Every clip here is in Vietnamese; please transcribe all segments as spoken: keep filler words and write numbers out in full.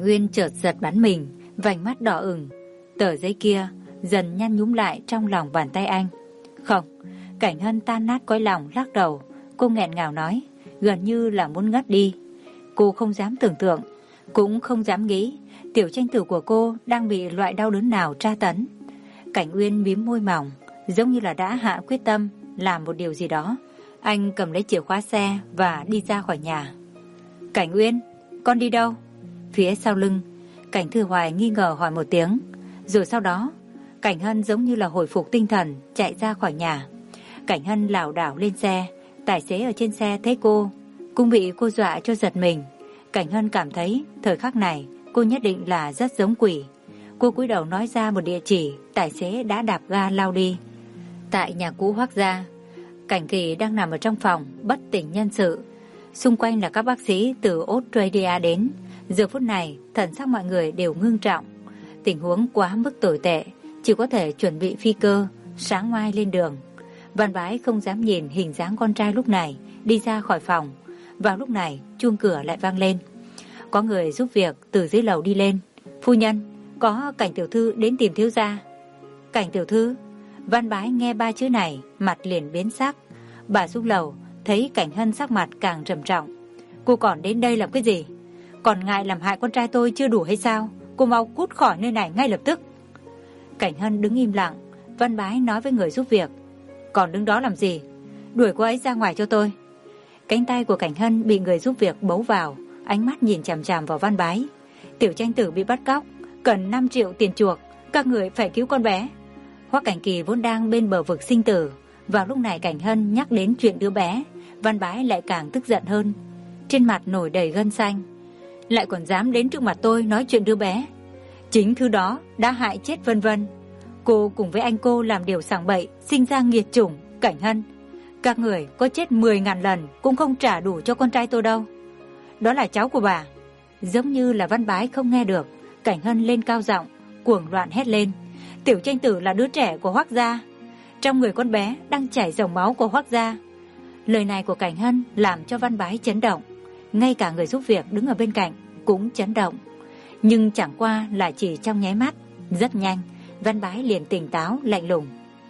Uyên chợt giật bắn mình, vành mắt đỏ ửng. Tờ giấy kia dần nhăn nhúm lại trong lòng bàn tay anh. Không, Cảnh Hân tan nát cõi lòng lắc đầu. Cô nghẹn ngào nói, gần như là muốn ngất đi. Cô không dám tưởng tượng, cũng không dám nghĩ tiểu tranh tử của cô đang bị loại đau đớn nào tra tấn. Cảnh Uyên mím môi mỏng, giống như là đã hạ quyết tâm làm một điều gì đó. Anh cầm lấy chìa khóa xe và đi ra khỏi nhà. Cảnh Uyên, con đi đâu? Phía sau lưng, Cảnh Thư Hoài nghi ngờ hỏi một tiếng. Rồi sau đó, Cảnh Hân giống như là hồi phục tinh thần chạy ra khỏi nhà. Cảnh Hân lảo đảo lên xe. Tài xế ở trên xe thấy cô cũng bị cô dọa cho giật mình. Cảnh Hân cảm thấy thời khắc này cô nhất định là rất giống quỷ. Cô cúi đầu nói ra một địa chỉ. Tài xế đã đạp ga lao đi. Tại nhà cũ Hoác gia, Cảnh Kỳ đang nằm ở trong phòng bất tỉnh nhân sự. Xung quanh là các bác sĩ từ Australia đến. Giờ phút này thần sắc mọi người đều ngưng trọng. Tình huống quá mức tồi tệ, chỉ có thể chuẩn bị phi cơ sáng mai lên đường. Văn Bái không dám nhìn hình dáng con trai lúc này đi ra khỏi phòng. Vào lúc này chuông cửa lại vang lên. Có người giúp việc từ dưới lầu đi lên. Phu nhân, có Cảnh tiểu thư đến tìm thiếu gia. Cảnh tiểu thư? Văn Bái nghe ba chữ này mặt liền biến sắc. Bà xuống lầu thấy Cảnh Hân sắc mặt càng trầm trọng. Cô còn đến đây làm cái gì? Còn ngại làm hại con trai tôi chưa đủ hay sao? Cô mau cút khỏi nơi này ngay lập tức. Cảnh Hân đứng im lặng. Văn Bái nói với người giúp việc, còn đứng đó làm gì? Đuổi cô ấy ra ngoài cho tôi. Cánh tay của Cảnh Hân bị người giúp việc bấu vào, ánh mắt nhìn chằm chằm vào Văn Bái. Tiểu tranh tử bị bắt cóc, cần năm triệu tiền chuộc, các người phải cứu con bé. Hoắc Cảnh Kỳ vốn đang bên bờ vực sinh tử. Vào lúc này Cảnh Hân nhắc đến chuyện đứa bé, Văn Bái lại càng tức giận hơn. Trên mặt nổi đầy gân xanh. Lại còn dám đến trước mặt tôi nói chuyện đứa bé. Chính thứ đó đã hại chết Vân Vân. Cô cùng với anh cô làm điều sảng bậy, sinh ra nghiệt chủng. Cảnh Hân, các người có chết mười ngàn lần cũng không trả đủ cho con trai tôi đâu. Đó là cháu của bà. Giống như là Văn Bái không nghe được, Cảnh Hân lên cao giọng, cuồng loạn hét lên. Tiểu tranh tử là đứa trẻ của Hoắc gia. Trong người con bé đang chảy dòng máu của Hoắc gia. Lời này của Cảnh Hân làm cho Văn Bái chấn động. Ngay cả người giúp việc đứng ở bên cạnh cũng chấn động. Nhưng chẳng qua là chỉ trong nháy mắt. Rất nhanh Văn Bái liền tỉnh táo lạnh lùng.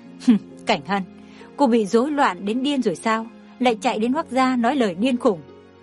Cảnh Hân, cô bị rối loạn đến điên rồi sao? Lại chạy đến Hoắc gia nói lời điên khủng.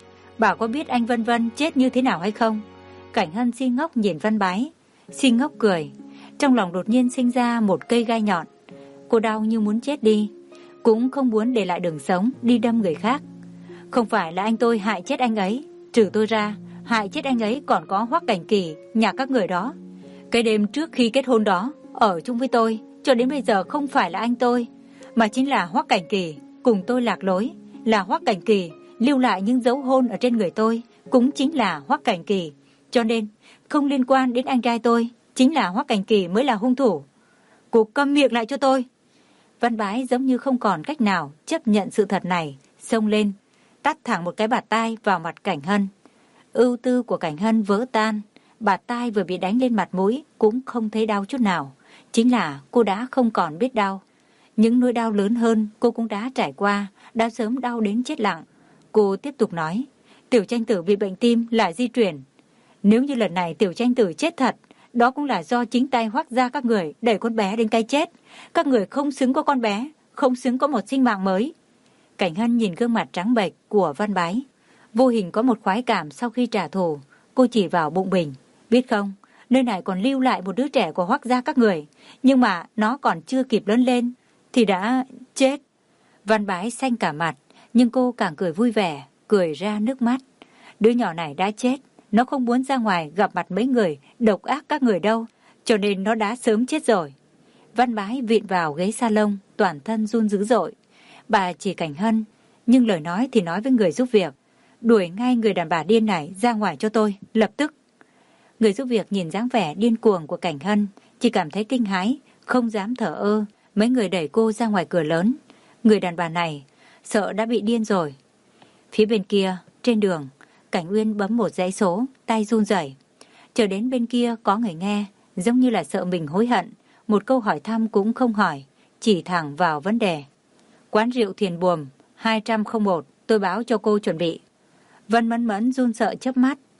Bà có biết anh Vân Vân chết như thế nào hay không? Cảnh Hân si ngốc nhìn Văn Bái. Si ngốc cười. Trong lòng đột nhiên sinh ra một cây gai nhọn. Cô đau như muốn chết đi, cũng không muốn để lại đường sống đi đâm người khác. Không phải là anh tôi hại chết anh ấy. Trừ tôi ra, hại chết anh ấy còn có Hoắc Cảnh Kỳ, nhà các người đó. Cái đêm trước khi kết hôn đó, ở chung với tôi, cho đến bây giờ không phải là anh tôi, mà chính là Hoắc Cảnh Kỳ. Cùng tôi lạc lối, là Hoắc Cảnh Kỳ. Lưu lại những dấu hôn ở trên người tôi, cũng chính là Hoắc Cảnh Kỳ. Cho nên, không liên quan đến anh trai tôi, chính là Hoắc Cảnh Kỳ mới là hung thủ. Cô câm miệng lại cho tôi. Văn Bái giống như không còn cách nào chấp nhận sự thật này, xông lên, tát thẳng một cái bạt tai vào mặt Cảnh Hân. Ưu tư của Cảnh Hân vỡ tan. Bạt tai vừa bị đánh lên mặt mũi cũng không thấy đau chút nào. Chính là cô đã không còn biết đau. Những nỗi đau lớn hơn cô cũng đã trải qua, đã sớm đau đến chết lặng. Cô tiếp tục nói, tiểu tranh tử bị bệnh tim là di truyền. Nếu như lần này tiểu tranh tử chết thật, đó cũng là do chính tay Hoắc gia các người đẩy con bé đến cái chết. Các người không xứng có con bé, không xứng có một sinh mạng mới. Cảnh Hân nhìn gương mặt trắng bệch của Văn Bái, vô hình có một khoái cảm sau khi trả thù. Cô chỉ vào bụng mình, biết không, nơi này còn lưu lại một đứa trẻ của Hoắc gia các người, nhưng mà nó còn chưa kịp lớn lên thì đã chết. Văn Bái xanh cả mặt, nhưng cô càng cười vui vẻ, cười ra nước mắt. Đứa nhỏ này đã chết, nó không muốn ra ngoài gặp mặt mấy người độc ác các người đâu, cho nên nó đã sớm chết rồi. Văn Bái vịn vào ghế salon, toàn thân run dữ dội. Bà chỉ Cảnh Hân, nhưng lời nói thì nói với người giúp việc, đuổi ngay người đàn bà điên này ra ngoài cho tôi, lập tức. Người giúp việc nhìn dáng vẻ điên cuồng của Cảnh Hân, chỉ cảm thấy kinh hãi, không dám thở ơ. Mấy người đẩy cô ra ngoài cửa lớn. Người đàn bà này sợ đã bị điên rồi. Phía bên kia, trên đường, Cảnh Uyên bấm một dãy số, tay run rẩy. Chờ đến bên kia có người nghe, giống như là sợ mình hối hận, một câu hỏi thăm cũng không hỏi, chỉ thẳng vào vấn đề. Quán rượu Thiền Buồm hai trăm không một, tôi báo cho cô chuẩn bị. Vân Mẫn Mẫn run sợ chớp mắt,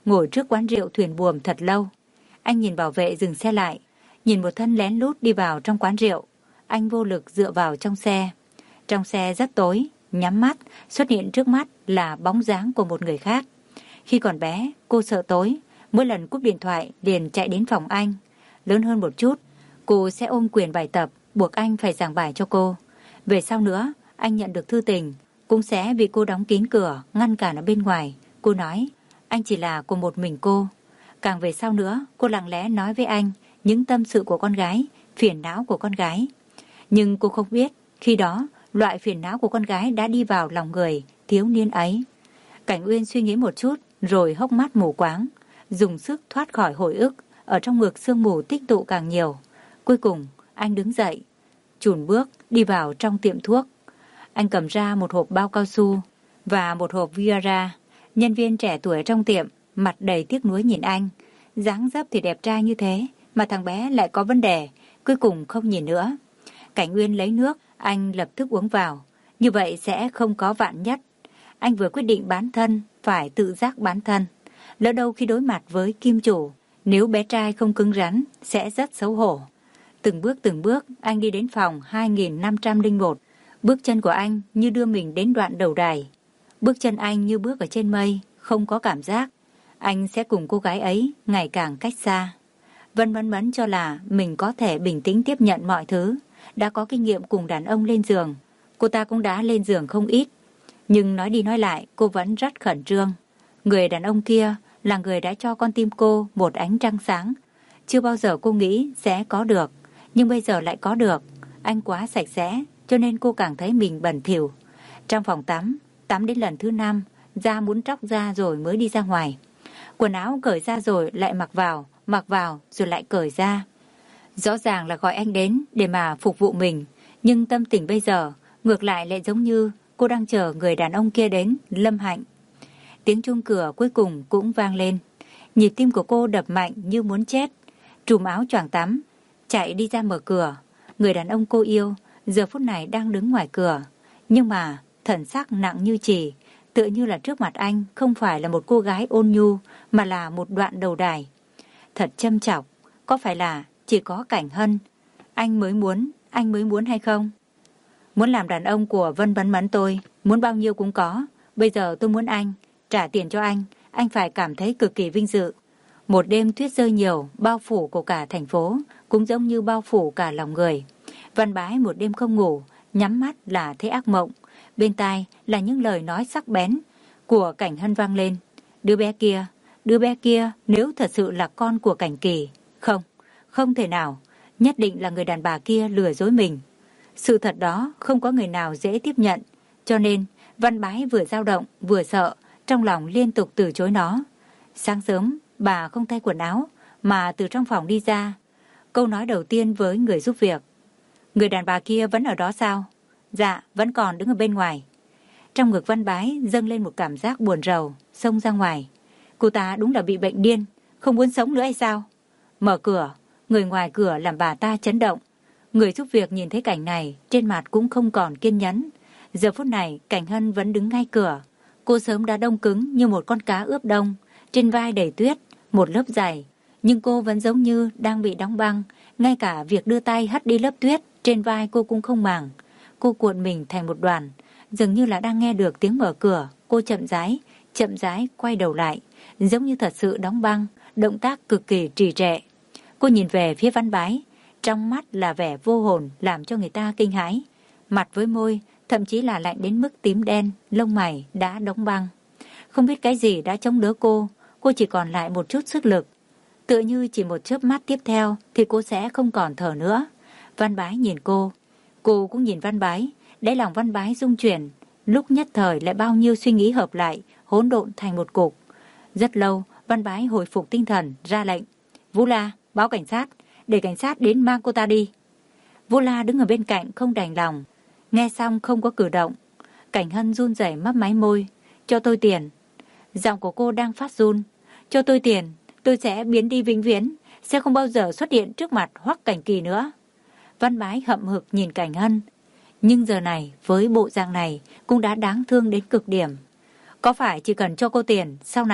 ngồi trước quán rượu Thuyền Buồm thật lâu. Anh nhìn bảo vệ dừng xe lại, nhìn một thân lén lút đi vào trong quán rượu. Anh vô lực dựa vào trong xe. Trong xe rất tối, nhắm mắt, xuất hiện trước mắt là bóng dáng của một người khác. Khi còn bé, cô sợ tối, mỗi lần cúp điện thoại liền chạy đến phòng anh. Lớn hơn một chút, cô sẽ ôm quyền bài tập, buộc anh phải giảng bài cho cô. Về sau nữa, anh nhận được thư tình, cũng sẽ vì cô đóng kín cửa, ngăn cản ở bên ngoài. Cô nói, anh chỉ là của một mình cô. Càng về sau nữa, cô lặng lẽ nói với anh những tâm sự của con gái, phiền não của con gái. Nhưng cô không biết, khi đó, loại phiền não của con gái đã đi vào lòng người thiếu niên ấy. Cảnh Uyên suy nghĩ một chút, rồi hốc mắt mù quáng, dùng sức thoát khỏi hồi ức, ở trong ngực sương mù tích tụ càng nhiều. Cuối cùng, anh đứng dậy, chùn bước đi vào trong tiệm thuốc. Anh cầm ra một hộp bao cao su và một hộp Viagra. Nhân viên trẻ tuổi trong tiệm, mặt đầy tiếc nuối nhìn anh. Dáng dấp thì đẹp trai như thế, mà thằng bé lại có vấn đề, cuối cùng không nhìn nữa. Cảnh Uyên lấy nước, anh lập tức uống vào. Như vậy sẽ không có vạn nhất. Anh vừa quyết định bán thân, phải tự giác bán thân. Lỡ đâu khi đối mặt với kim chủ, nếu bé trai không cứng rắn, sẽ rất xấu hổ. Từng bước từng bước, anh đi đến phòng hai nghìn năm trăm lẻ một. Bước chân của anh như đưa mình đến đoạn đầu đài. Bước chân anh như bước ở trên mây, không có cảm giác. Anh sẽ cùng cô gái ấy ngày càng cách xa. Vân Mẫn Mẫn cho là mình có thể bình tĩnh tiếp nhận mọi thứ. Đã có kinh nghiệm cùng đàn ông lên giường. Cô ta cũng đã lên giường không ít. Nhưng nói đi nói lại, cô vẫn rất khẩn trương. Người đàn ông kia là người đã cho con tim cô một ánh trăng sáng. Chưa bao giờ cô nghĩ sẽ có được, nhưng bây giờ lại có được. Anh quá sạch sẽ, cho nên cô càng thấy mình bẩn thỉu. Trong phòng tắm, tắm đến lần thứ năm, da muốn tróc ra rồi mới đi ra ngoài. Quần áo cởi ra rồi lại mặc vào, mặc vào rồi lại cởi ra. Rõ ràng là gọi anh đến để mà phục vụ mình, nhưng tâm tình bây giờ ngược lại lại giống như cô đang chờ người đàn ông kia đến, Lâm Hạnh. Tiếng chuông cửa cuối cùng cũng vang lên. Nhịp tim của cô đập mạnh như muốn chết. Trùm áo choàng tắm, chạy đi ra mở cửa. Người đàn ông cô yêu giờ phút này đang đứng ngoài cửa. Nhưng mà thần sắc nặng như chì, tựa như là trước mặt anh không phải là một cô gái ôn nhu, mà là một đoạn đầu đài. Thật châm chọc, có phải là chỉ có Cảnh Hân anh mới muốn, anh mới muốn hay không? Muốn làm đàn ông của Vân Mẫn Mẫn tôi, muốn bao nhiêu cũng có. Bây giờ tôi muốn anh, trả tiền cho anh, anh phải cảm thấy cực kỳ vinh dự. Một đêm tuyết rơi nhiều, bao phủ của cả thành phố, cũng giống như bao phủ cả lòng người. Văn Bái một đêm không ngủ, nhắm mắt là thấy ác mộng. Bên tai là những lời nói sắc bén của Cảnh Hân vang lên. Đứa bé kia, đứa bé kia nếu thật sự là con của Cảnh Kỳ. Không, không thể nào, nhất định là người đàn bà kia lừa dối mình. Sự thật đó không có người nào dễ tiếp nhận, cho nên Văn Bái vừa dao động vừa sợ, trong lòng liên tục từ chối nó. Sáng sớm, bà không thay quần áo, mà từ trong phòng đi ra. Câu nói đầu tiên với người giúp việc: người đàn bà kia vẫn ở đó sao? Dạ, vẫn còn đứng ở bên ngoài. Trong ngực Văn Bái dâng lên một cảm giác buồn rầu, xông ra ngoài. Cô ta đúng là bị bệnh điên, không muốn sống nữa hay sao? Mở cửa, người ngoài cửa làm bà ta chấn động. Người giúp việc nhìn thấy cảnh này, trên mặt cũng không còn kiên nhẫn. Giờ phút này, Cảnh Hân vẫn đứng ngay cửa. Cô sớm đã đông cứng như một con cá ướp đông, trên vai đầy tuyết, một lớp dày. Nhưng cô vẫn giống như đang bị đóng băng, ngay cả việc đưa tay hất đi lớp tuyết trên vai cô cũng không màng. Cô cuộn mình thành một đoàn, dường như là đang nghe được tiếng mở cửa. Cô chậm rãi, chậm rãi quay đầu lại, giống như thật sự đóng băng, động tác cực kỳ trì trệ. Cô nhìn về phía Văn Bái, trong mắt là vẻ vô hồn làm cho người ta kinh hãi. Mặt với môi, thậm chí là lạnh đến mức tím đen, lông mày đã đóng băng. Không biết cái gì đã chống đỡ cô, cô chỉ còn lại một chút sức lực. Tựa như chỉ một chớp mắt tiếp theo thì cô sẽ không còn thở nữa. Văn Bái nhìn cô, cô cũng nhìn Văn Bái, đáy lòng Văn Bái rung chuyển, lúc nhất thời lại bao nhiêu suy nghĩ hợp lại, hỗn độn thành một cục. Rất lâu, Văn Bái hồi phục tinh thần, ra lệnh: Vũ La, báo cảnh sát, để cảnh sát đến mang cô ta đi. Vũ La đứng ở bên cạnh không đành lòng, nghe xong không có cử động. Cảnh Hân run rẩy mấp máy môi: cho tôi tiền. Giọng của cô đang phát run: cho tôi tiền, tôi sẽ biến đi vĩnh viễn, sẽ không bao giờ xuất hiện trước mặt Hoắc Cảnh Kỳ nữa. Văn Bái hậm hực nhìn Cảnh Hân, nhưng giờ này với bộ dạng này cũng đã đáng thương đến cực điểm. Có phải chỉ cần cho cô tiền, sau này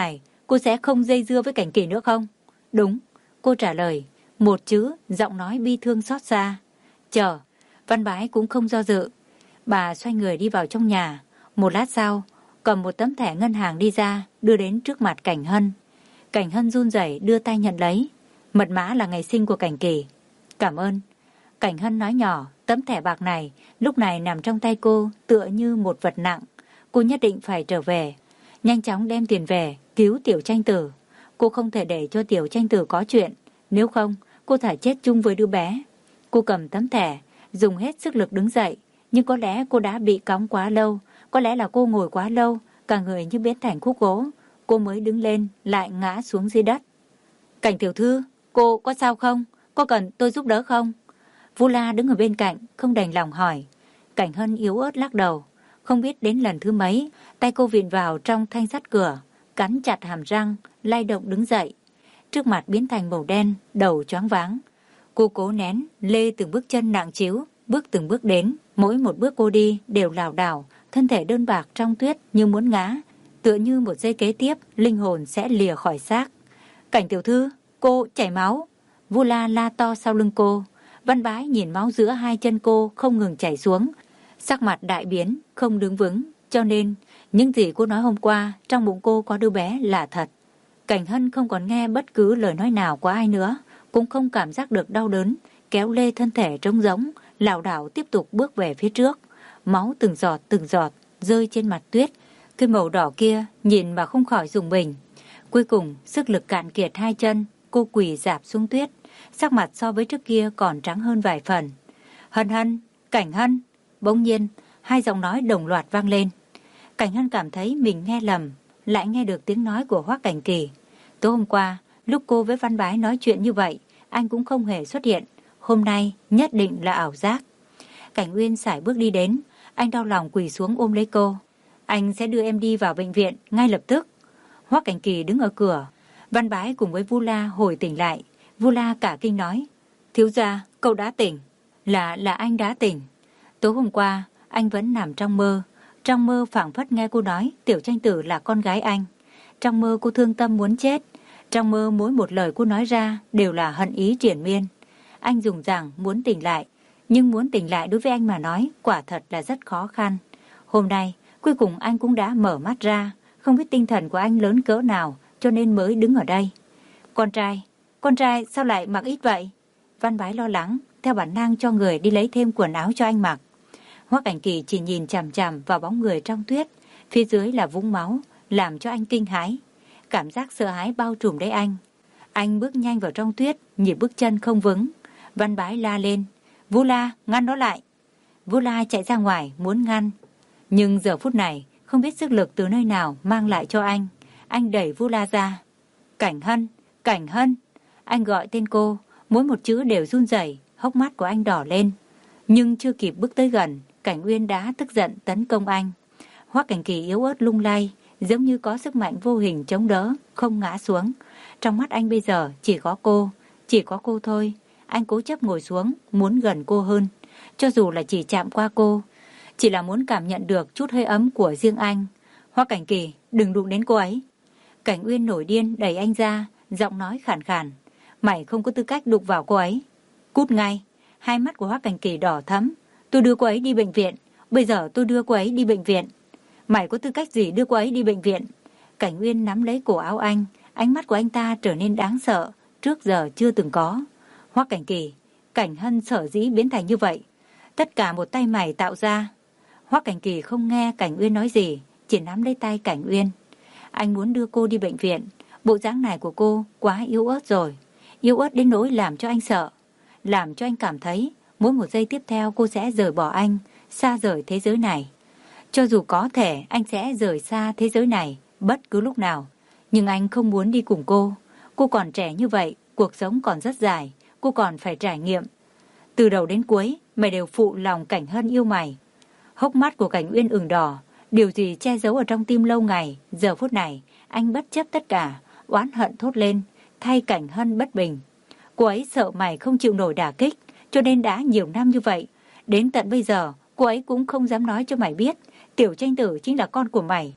cô sẽ không dây dưa với Cảnh Kỳ nữa không? Đúng, cô trả lời, một chữ, giọng nói bi thương xót xa. Chờ, Văn Bái cũng không do dự. Bà xoay người đi vào trong nhà. Một lát sau, cầm một tấm thẻ ngân hàng đi ra, đưa đến trước mặt Cảnh Hân. Cảnh Hân run rẩy đưa tay nhận lấy. Mật mã là ngày sinh của Cảnh Kỳ. Cảm ơn. Cảnh Hân nói nhỏ, tấm thẻ bạc này lúc này nằm trong tay cô tựa như một vật nặng. Cô nhất định phải trở về, nhanh chóng đem tiền về, cứu Tiểu Tranh Tử. Cô không thể để cho Tiểu Tranh Tử có chuyện, nếu không cô thả chết chung với đứa bé. Cô cầm tấm thẻ, dùng hết sức lực đứng dậy, nhưng có lẽ cô đã bị cõng quá lâu, có lẽ là cô ngồi quá lâu, cả người như biến thành khúc gỗ. Cô mới đứng lên, lại ngã xuống dưới đất. Cảnh tiểu thư, cô có sao không? Có cần tôi giúp đỡ không? Vu La đứng ở bên cạnh, không đành lòng hỏi. Cảnh Hân yếu ớt lắc đầu. Không biết đến lần thứ mấy, tay cô vịn vào trong thanh sắt cửa, cắn chặt hàm răng, lay động đứng dậy. Trước mặt biến thành màu đen, đầu choáng váng. Cô cố nén, lê từng bước chân nặng trĩu, bước từng bước đến. Mỗi một bước cô đi đều lảo đảo, thân thể đơn bạc trong tuyết như muốn ngã. Tựa như một giây kế tiếp, linh hồn sẽ lìa khỏi xác. Cảnh tiểu thư, cô chảy máu. Vu La la to sau lưng cô. Văn Bái nhìn máu giữa hai chân cô không ngừng chảy xuống. Sắc mặt đại biến, không đứng vững. Cho nên, những gì cô nói hôm qua, trong bụng cô có đứa bé là thật. Cảnh Hân không còn nghe bất cứ lời nói nào của ai nữa, cũng không cảm giác được đau đớn, kéo lê thân thể trống rỗng, lảo đảo tiếp tục bước về phía trước. Máu từng giọt từng giọt rơi trên mặt tuyết, cái màu đỏ kia nhìn mà không khỏi rùng mình. Cuối cùng, sức lực cạn kiệt hai chân, cô quỳ rạp xuống tuyết, sắc mặt so với trước kia còn trắng hơn vài phần. Hân Hân, Cảnh Hân. Bỗng nhiên, hai giọng nói đồng loạt vang lên. Cảnh Hân cảm thấy mình nghe lầm, lại nghe được tiếng nói của Hoắc Cảnh Kỳ. Tối hôm qua, lúc cô với Văn Bái nói chuyện như vậy, anh cũng không hề xuất hiện. Hôm nay nhất định là ảo giác. Cảnh Uyên sải bước đi đến, anh đau lòng quỳ xuống ôm lấy cô. Anh sẽ đưa em đi vào bệnh viện ngay lập tức. Hoắc Cảnh Kỳ đứng ở cửa. Văn Bái cùng với Vu La hồi tỉnh lại. Vu La cả kinh nói, thiếu gia, cậu đã tỉnh. Là, là anh đã tỉnh. Tối hôm qua, anh vẫn nằm trong mơ. Trong mơ phảng phất nghe cô nói Tiểu Tranh Tử là con gái anh. Trong mơ cô thương tâm muốn chết. Trong mơ mỗi một lời cô nói ra đều là hận ý triền miên. Anh dùng rằng muốn tỉnh lại, nhưng muốn tỉnh lại đối với anh mà nói quả thật là rất khó khăn. Hôm nay, cuối cùng anh cũng đã mở mắt ra, không biết tinh thần của anh lớn cỡ nào cho nên mới đứng ở đây. Con trai, con trai sao lại mặc ít vậy? Văn Bái lo lắng, theo bản năng cho người đi lấy thêm quần áo cho anh mặc. Hoắc Cảnh Kỳ chỉ nhìn chằm chằm vào bóng người trong tuyết, phía dưới là vũng máu, làm cho anh kinh hãi. Cảm giác sợ hãi bao trùm lấy anh. Anh bước nhanh vào trong tuyết, nhịp bước chân không vững. Văn Bái la lên, Vu La, ngăn nó lại. Vu La chạy ra ngoài muốn ngăn, nhưng giờ phút này không biết sức lực từ nơi nào mang lại cho anh. Anh đẩy Vu La ra. Cảnh Hân, Cảnh Hân. Anh gọi tên cô, mỗi một chữ đều run rẩy, hốc mắt của anh đỏ lên. Nhưng chưa kịp bước tới gần, Cảnh Uyên đã tức giận tấn công anh. Hoắc Cảnh Kỳ yếu ớt lung lay, giống như có sức mạnh vô hình chống đỡ, không ngã xuống. Trong mắt anh bây giờ chỉ có cô, chỉ có cô thôi. Anh cố chấp ngồi xuống, muốn gần cô hơn. Cho dù là chỉ chạm qua cô, chỉ là muốn cảm nhận được chút hơi ấm của riêng anh. Hoắc Cảnh Kỳ, đừng đụng đến cô ấy. Cảnh Uyên nổi điên đẩy anh ra, giọng nói khàn khàn. Mày không có tư cách đụng vào cô ấy. Cút ngay. Hai mắt của Hoắc Cảnh Kỳ đỏ thẫm. Tôi đưa cô ấy đi bệnh viện. Bây giờ tôi đưa cô ấy đi bệnh viện. Mày có tư cách gì đưa cô ấy đi bệnh viện? Cảnh Uyên nắm lấy cổ áo anh. Ánh mắt của anh ta trở nên đáng sợ, trước giờ chưa từng có. Hoắc Cảnh Kỳ, Cảnh Hân sở dĩ biến thành như vậy, tất cả một tay mày tạo ra. Hoắc Cảnh Kỳ không nghe Cảnh Uyên nói gì, chỉ nắm lấy tay Cảnh Uyên. Anh muốn đưa cô đi bệnh viện. Bộ dáng này của cô quá yếu ớt rồi, yếu ớt đến nỗi làm cho anh sợ, làm cho anh cảm thấy mỗi một giây tiếp theo cô sẽ rời bỏ anh, xa rời thế giới này. Cho dù có thể anh sẽ rời xa thế giới này bất cứ lúc nào, nhưng anh không muốn đi cùng cô. Cô còn trẻ như vậy, cuộc sống còn rất dài, cô còn phải trải nghiệm. Từ đầu đến cuối, mày đều phụ lòng Cảnh Hân yêu mày. Hốc mắt của Cảnh Uyên ửng đỏ, điều gì che giấu ở trong tim lâu ngày, giờ phút này, anh bất chấp tất cả, oán hận thốt lên, thay Cảnh Hân bất bình. Cô ấy sợ mày không chịu nổi đả kích, cho nên đã nhiều năm như vậy. Đến tận bây giờ, cô ấy cũng không dám nói cho mày biết, Tiểu Tranh Tử chính là con của mày.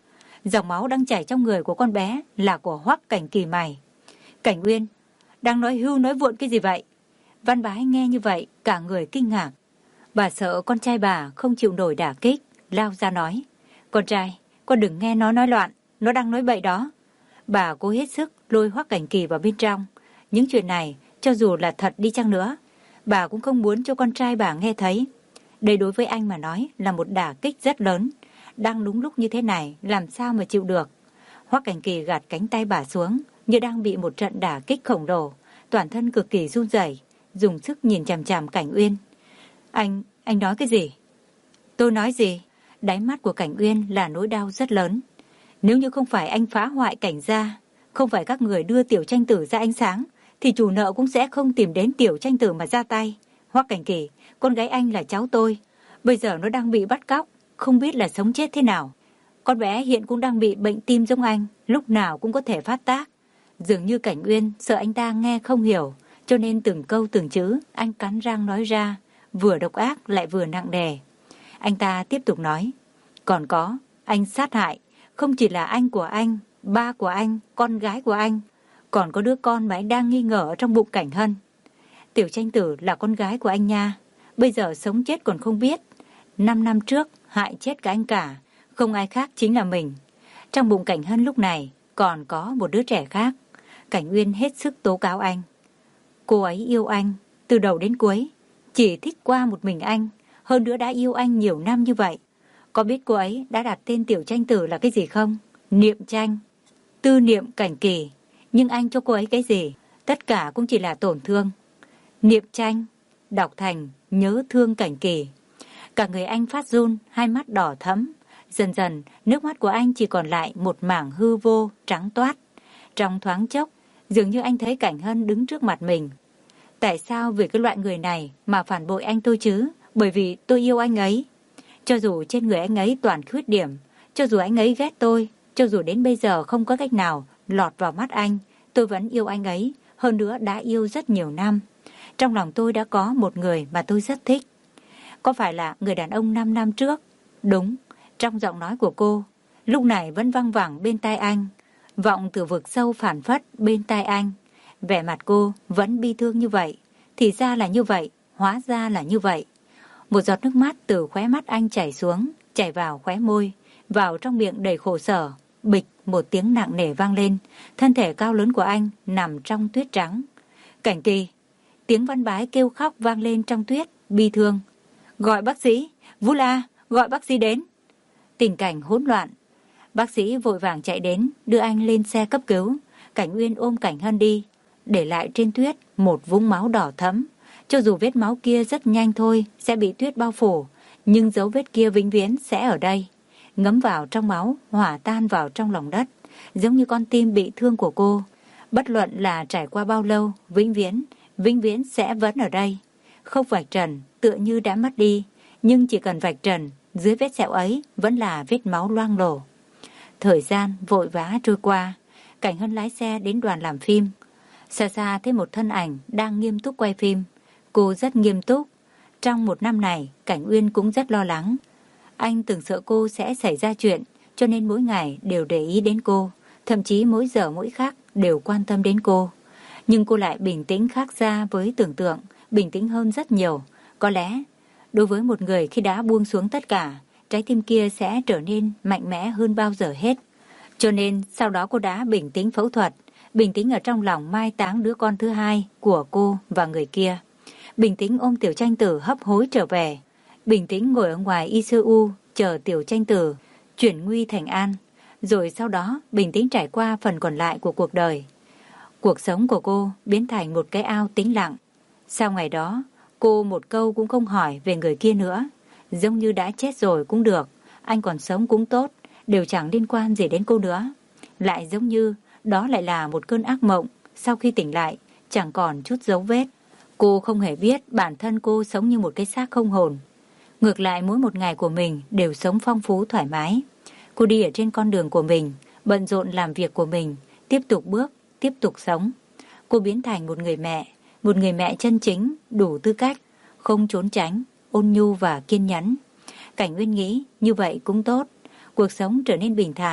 Dòng máu đang chảy trong người của con bé là của Hoắc Cảnh Kỳ mày. Cảnh Uyên, đang nói hưu nói vượn cái gì vậy? Văn Bái nghe như vậy, cả người kinh ngạc. Bà sợ con trai bà không chịu nổi đả kích, lao ra nói. Con trai, con đừng nghe nó nói loạn, nó đang nói bậy đó. Bà cố hết sức lôi Hoắc Cảnh Kỳ vào bên trong. Những chuyện này, cho dù là thật đi chăng nữa, bà cũng không muốn cho con trai bà nghe thấy. Đây đối với anh mà nói là một đả kích rất lớn. Đang đúng lúc như thế này, làm sao mà chịu được. Hoắc Cảnh Kỳ gạt cánh tay bà xuống, như đang bị một trận đả kích khổng lồ. Toàn thân cực kỳ run rẩy, dùng sức nhìn chằm chằm Cảnh Uyên. Anh, anh nói cái gì? Tôi nói gì? Đáy mắt của Cảnh Uyên là nỗi đau rất lớn. Nếu như không phải anh phá hoại Cảnh gia, không phải các người đưa Tiểu Tranh Tử ra ánh sáng, thì chủ nợ cũng sẽ không tìm đến Tiểu Tranh Tử mà ra tay. Hoắc Cảnh Kỳ, con gái anh là cháu tôi. Bây giờ nó đang bị bắt cóc, không biết là sống chết thế nào. Con bé hiện cũng đang bị bệnh tim giống anh, lúc nào cũng có thể phát tác. Dường như Cảnh Uyên sợ anh ta nghe không hiểu, cho nên từng câu từng chữ anh cắn răng nói ra, vừa độc ác lại vừa nặng nề. Anh ta tiếp tục nói, còn có, anh sát hại, không chỉ là anh của anh, ba của anh, con gái của anh, còn có đứa con mà anh đang nghi ngờ ở trong bụng Cảnh Hân. Tiểu Tranh Tử là con gái của anh nha, bây giờ sống chết còn không biết. Năm năm trước hại chết cả anh cả, không ai khác chính là mình. Trong bụng Cảnh Hân lúc này còn có một đứa trẻ khác. Cảnh Uyên hết sức tố cáo anh. Cô ấy yêu anh từ đầu đến cuối, chỉ thích qua một mình anh, hơn nữa đã yêu anh nhiều năm như vậy. Có biết cô ấy đã đặt tên Tiểu Tranh Tử là cái gì không? Niệm Tranh, tư niệm Cảnh Kỳ. Nhưng anh cho cô ấy cái gì? Tất cả cũng chỉ là tổn thương. Niệm Tranh đọc thành nhớ thương Cảnh Kỳ. Cả người anh phát run, hai mắt đỏ thẫm. Dần dần nước mắt của anh chỉ còn lại một mảng hư vô trắng toát. Trong thoáng chốc, dường như anh thấy Cảnh Hân đứng trước mặt mình. Tại sao vì cái loại người này mà phản bội anh tôi chứ? Bởi vì tôi yêu anh ấy. Cho dù trên người anh ấy toàn khuyết điểm, cho dù anh ấy ghét tôi, cho dù đến bây giờ không có cách nào lọt vào mắt anh, tôi vẫn yêu anh ấy, hơn nữa đã yêu rất nhiều năm. Trong lòng tôi đã có một người mà tôi rất thích. Có phải là người đàn ông năm năm trước? Đúng, trong giọng nói của cô, lúc này vẫn văng vẳng bên tai anh, vọng từ vực sâu phản phất bên tai anh. Vẻ mặt cô vẫn bi thương như vậy. Thì ra là như vậy, hóa ra là như vậy. Một giọt nước mắt từ khóe mắt anh chảy xuống, chảy vào khóe môi, vào trong miệng đầy khổ sở. Bịch, một tiếng nặng nề vang lên. Thân thể cao lớn của anh nằm trong tuyết trắng. Cảnh Kỳ, tiếng Văn Bái kêu khóc vang lên trong tuyết, bi thương. Gọi bác sĩ, Vũ La, gọi bác sĩ đến. Tình cảnh hỗn loạn. Bác sĩ vội vàng chạy đến, đưa anh lên xe cấp cứu. Cảnh Uyên ôm Cảnh Hân đi, để lại trên tuyết một vũng máu đỏ thẫm. Cho dù vết máu kia rất nhanh thôi sẽ bị tuyết bao phủ, nhưng dấu vết kia vĩnh viễn sẽ ở đây, ngấm vào trong máu, hòa tan vào trong lòng đất, giống như con tim bị thương của cô. Bất luận là trải qua bao lâu, vĩnh viễn, vĩnh viễn sẽ vẫn ở đây. Không vạch trần, tựa như đã mất đi, nhưng chỉ cần vạch trần, dưới vết sẹo ấy vẫn là vết máu loang lổ. Thời gian vội vã trôi qua, Cảnh Hân lái xe đến đoàn làm phim. Xa xa thấy một thân ảnh đang nghiêm túc quay phim. Cô rất nghiêm túc. Trong một năm này, Cảnh Uyên cũng rất lo lắng. Anh từng sợ cô sẽ xảy ra chuyện, cho nên mỗi ngày đều để ý đến cô, thậm chí mỗi giờ mỗi khắc đều quan tâm đến cô. Nhưng cô lại bình tĩnh khác xa với tưởng tượng, bình tĩnh hơn rất nhiều. Có lẽ, đối với một người khi đã buông xuống tất cả, trái tim kia sẽ trở nên mạnh mẽ hơn bao giờ hết. Cho nên sau đó cô đã bình tĩnh phẫu thuật, bình tĩnh ở trong lòng mai táng đứa con thứ hai của cô và người kia. Bình tĩnh ôm Tiểu Tranh Tử hấp hối trở về. Bình tĩnh ngồi ở ngoài i xê u chờ Tiểu Tranh Tử chuyển nguy thành an. Rồi sau đó bình tĩnh trải qua phần còn lại của cuộc đời. Cuộc sống của cô biến thành một cái ao tĩnh lặng. Sau ngày đó, cô một câu cũng không hỏi về người kia nữa. Giống như đã chết rồi cũng được, anh còn sống cũng tốt, đều chẳng liên quan gì đến cô nữa. Lại giống như đó lại là một cơn ác mộng, sau khi tỉnh lại chẳng còn chút dấu vết. Cô không hề biết bản thân cô sống như một cái xác không hồn. Ngược lại mỗi một ngày của mình đều sống phong phú thoải mái. Cô đi ở trên con đường của mình, bận rộn làm việc của mình, tiếp tục bước, tiếp tục sống. Cô biến thành một người mẹ, một người mẹ chân chính, đủ tư cách, không trốn tránh, ôn nhu và kiên nhẫn. Cảnh Uyên nghĩ như vậy cũng tốt, cuộc sống trở nên bình thản,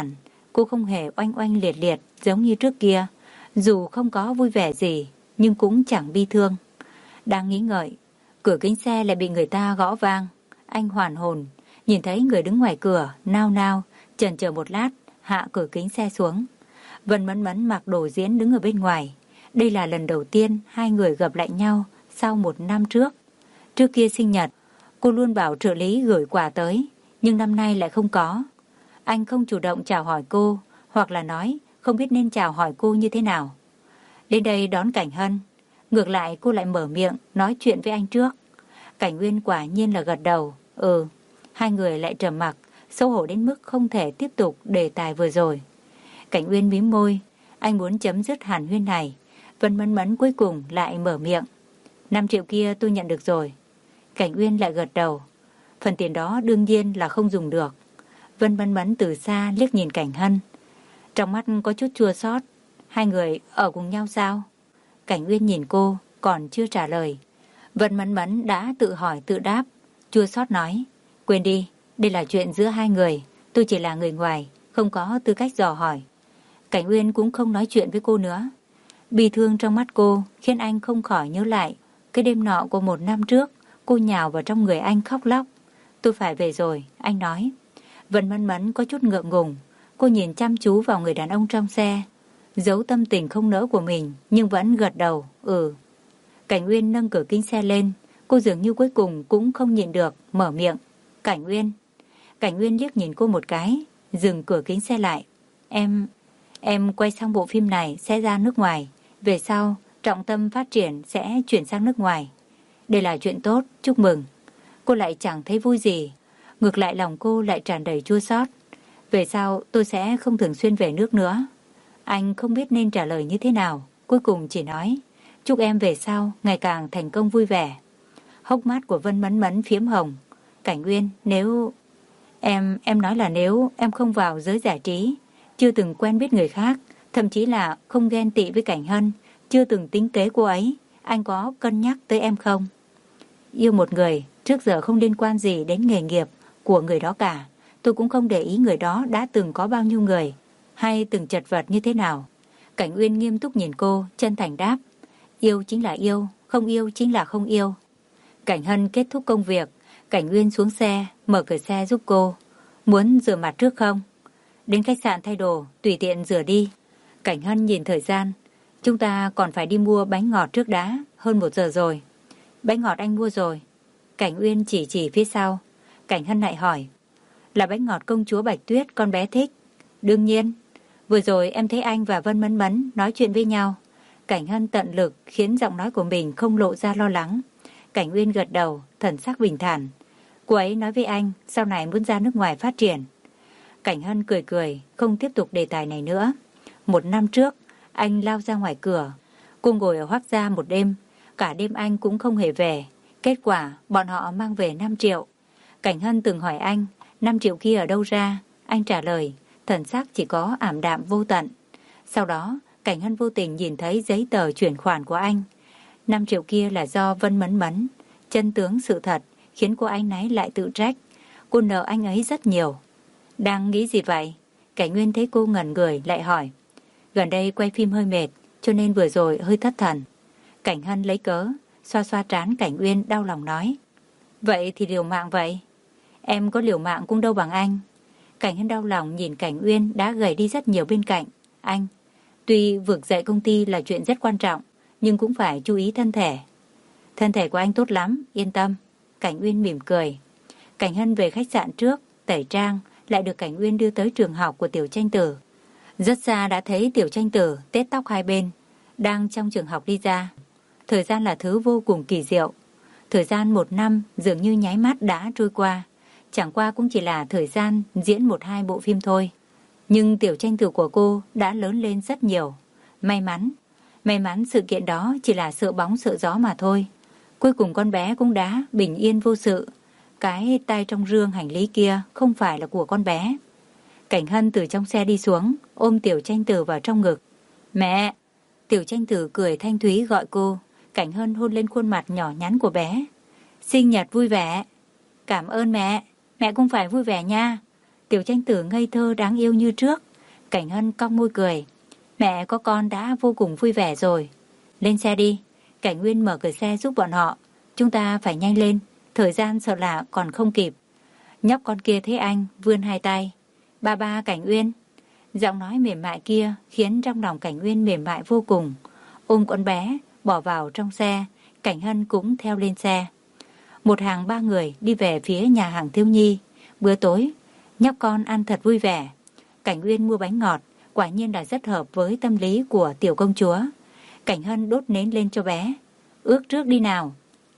Cô không hề oanh oanh liệt liệt giống như trước kia. Dù không có vui vẻ gì, nhưng cũng chẳng bi thương. Đang nghĩ ngợi, cửa kính xe lại bị người ta gõ vang. Anh hoàn hồn, nhìn thấy người đứng ngoài cửa, nao nao, chần chờ một lát, hạ cửa kính xe xuống. Vân Mẫn Mẫn mặc đồ diễn đứng ở bên ngoài. Đây là lần đầu tiên hai người gặp lại nhau sau một năm trước. Trước kia sinh nhật, cô luôn bảo trợ lý gửi quà tới, nhưng năm nay lại không có. Anh không chủ động chào hỏi cô, hoặc là nói không biết nên chào hỏi cô như thế nào. Đến đây đón Cảnh Hân, ngược lại cô lại mở miệng nói chuyện với anh trước. Cảnh Uyên quả nhiên là gật đầu. Ừ. Hai người lại trầm mặc, xấu hổ đến mức không thể tiếp tục đề tài vừa rồi. Cảnh Uyên mím môi, anh muốn chấm dứt hàn huyên này. Vân Mẫn Mẫn cuối cùng lại mở miệng. Năm triệu kia tôi nhận được rồi. Cảnh Uyên lại gật đầu. Phần tiền đó đương nhiên là không dùng được. Vân Mẫn Mẫn từ xa liếc nhìn Cảnh Hân. Trong mắt có chút chua xót. Hai người ở cùng nhau sao? Cảnh Uyên nhìn cô, còn chưa trả lời. Vân Mẫn Mẫn đã tự hỏi tự đáp. Chua xót nói. Quên đi, đây là chuyện giữa hai người. Tôi chỉ là người ngoài, không có tư cách dò hỏi. Cảnh Uyên cũng không nói chuyện với cô nữa. Bi thương trong mắt cô khiến anh không khỏi nhớ lại cái đêm nọ của một năm trước. Cô nhào vào trong người anh khóc lóc. Tôi phải về rồi, anh nói. Vân Mẫn Mẫn có chút ngượng ngùng. Cô nhìn chăm chú vào người đàn ông trong xe, giấu tâm tình không nỡ của mình, nhưng vẫn gật đầu. Ừ. Cảnh Uyên nâng cửa kính xe lên. Cô dường như cuối cùng cũng không nhịn được, mở miệng. Cảnh Uyên. Cảnh Uyên liếc nhìn cô một cái, dừng cửa kính xe lại. Em... Em quay xong bộ phim này sẽ ra nước ngoài. Về sau, trọng tâm phát triển sẽ chuyển sang nước ngoài. Đây là chuyện tốt, chúc mừng. Cô lại chẳng thấy vui gì. Ngược lại lòng cô lại tràn đầy chua xót. Về sau tôi sẽ không thường xuyên về nước nữa. Anh không biết nên trả lời như thế nào. Cuối cùng chỉ nói, chúc em về sau ngày càng thành công vui vẻ. Hốc mắt của Vân Mẫn Mẫn phiếm hồng. Cảnh Uyên, nếu... Em, em nói là nếu em không vào giới giải trí, chưa từng quen biết người khác, thậm chí là không ghen tị với Cảnh Hân, chưa từng tính kế cô ấy, anh có cân nhắc tới em không? Yêu một người, trước giờ không liên quan gì đến nghề nghiệp của người đó cả. Tôi cũng không để ý người đó đã từng có bao nhiêu người, hay từng chật vật như thế nào. Cảnh Uyên nghiêm túc nhìn cô, chân thành đáp. Yêu chính là yêu, không yêu chính là không yêu. Cảnh Hân kết thúc công việc, Cảnh Uyên xuống xe, mở cửa xe giúp cô. Muốn rửa mặt trước không? Đến khách sạn thay đồ, tùy tiện rửa đi. Cảnh Hân nhìn thời gian. Chúng ta còn phải đi mua bánh ngọt trước đã, hơn một giờ rồi. Bánh ngọt anh mua rồi. Cảnh Uyên chỉ chỉ phía sau. Cảnh Hân lại hỏi. Là bánh ngọt công chúa Bạch Tuyết con bé thích. Đương nhiên. Vừa rồi em thấy anh và Vân Mẫn Mẫn nói chuyện với nhau. Cảnh Hân tận lực khiến giọng nói của mình không lộ ra lo lắng. Cảnh Uyên gật đầu, thần sắc bình thản. Cô ấy nói với anh sau này muốn ra nước ngoài phát triển. Cảnh Hân cười cười, không tiếp tục đề tài này nữa. Một năm trước, anh lao ra ngoài cửa. Cô ngồi ở Hoác Gia một đêm. Cả đêm anh cũng không hề về. Kết quả, bọn họ mang về năm triệu. Cảnh Hân từng hỏi anh, năm triệu kia ở đâu ra? Anh trả lời, thần sắc chỉ có ảm đạm vô tận. Sau đó, Cảnh Hân vô tình nhìn thấy giấy tờ chuyển khoản của anh. năm triệu kia là do Vân Mẫn Mẫn. Chân tướng sự thật khiến cô áy náy lại tự trách. Cô nợ anh ấy rất nhiều. Đang nghĩ gì vậy? Cảnh Nguyên thấy cô ngẩn người lại hỏi. Gần đây quay phim hơi mệt, cho nên vừa rồi hơi thất thần. Cảnh Hân lấy cớ, xoa xoa trán Cảnh Uyên đau lòng nói. Vậy thì liều mạng vậy. Em có liều mạng cũng đâu bằng anh. Cảnh Hân đau lòng nhìn Cảnh Uyên đã gầy đi rất nhiều bên cạnh. Anh, tuy vực dậy công ty là chuyện rất quan trọng, nhưng cũng phải chú ý thân thể. Thân thể của anh tốt lắm, yên tâm. Cảnh Uyên mỉm cười. Cảnh Hân về khách sạn trước, tẩy trang, lại được Cảnh Uyên đưa tới trường học của Tiểu Tranh Tử. Rất xa đã thấy Tiểu Tranh Tử tết tóc hai bên, đang trong trường học đi ra. Thời gian là thứ vô cùng kỳ diệu. Thời gian một năm dường như nháy mắt đã trôi qua. Chẳng qua cũng chỉ là thời gian diễn một hai bộ phim thôi. Nhưng Tiểu Tranh Tử của cô đã lớn lên rất nhiều. May mắn, may mắn sự kiện đó chỉ là sợ bóng sợ gió mà thôi. Cuối cùng con bé cũng đã bình yên vô sự. Cái tay trong rương hành lý kia không phải là của con bé. Cảnh Hân từ trong xe đi xuống, ôm Tiểu Tranh Tử vào trong ngực. Mẹ! Tiểu Tranh Tử cười thanh thúy gọi cô. Cảnh Hân hôn lên khuôn mặt nhỏ nhắn của bé. Sinh nhật vui vẻ. Cảm ơn mẹ. Mẹ cũng phải vui vẻ nha. Tiểu Tranh Tử ngây thơ đáng yêu như trước. Cảnh Hân cong môi cười. Mẹ có con đã vô cùng vui vẻ rồi. Lên xe đi. Cảnh Nguyên mở cửa xe giúp bọn họ. Chúng ta phải nhanh lên, thời gian sợ là còn không kịp. Nhóc con kia thấy anh, vươn hai tay. Ba ba Cảnh Uyên. Giọng nói mềm mại kia khiến trong lòng Cảnh Uyên mềm mại vô cùng. Ôm con bé, bỏ vào trong xe. Cảnh Hân cũng theo lên xe. Một hàng ba người đi về phía nhà hàng thiếu nhi. Bữa tối, nhóc con ăn thật vui vẻ. Cảnh Uyên mua bánh ngọt, quả nhiên là rất hợp với tâm lý của tiểu công chúa. Cảnh Hân đốt nến lên cho bé. Ước trước đi nào.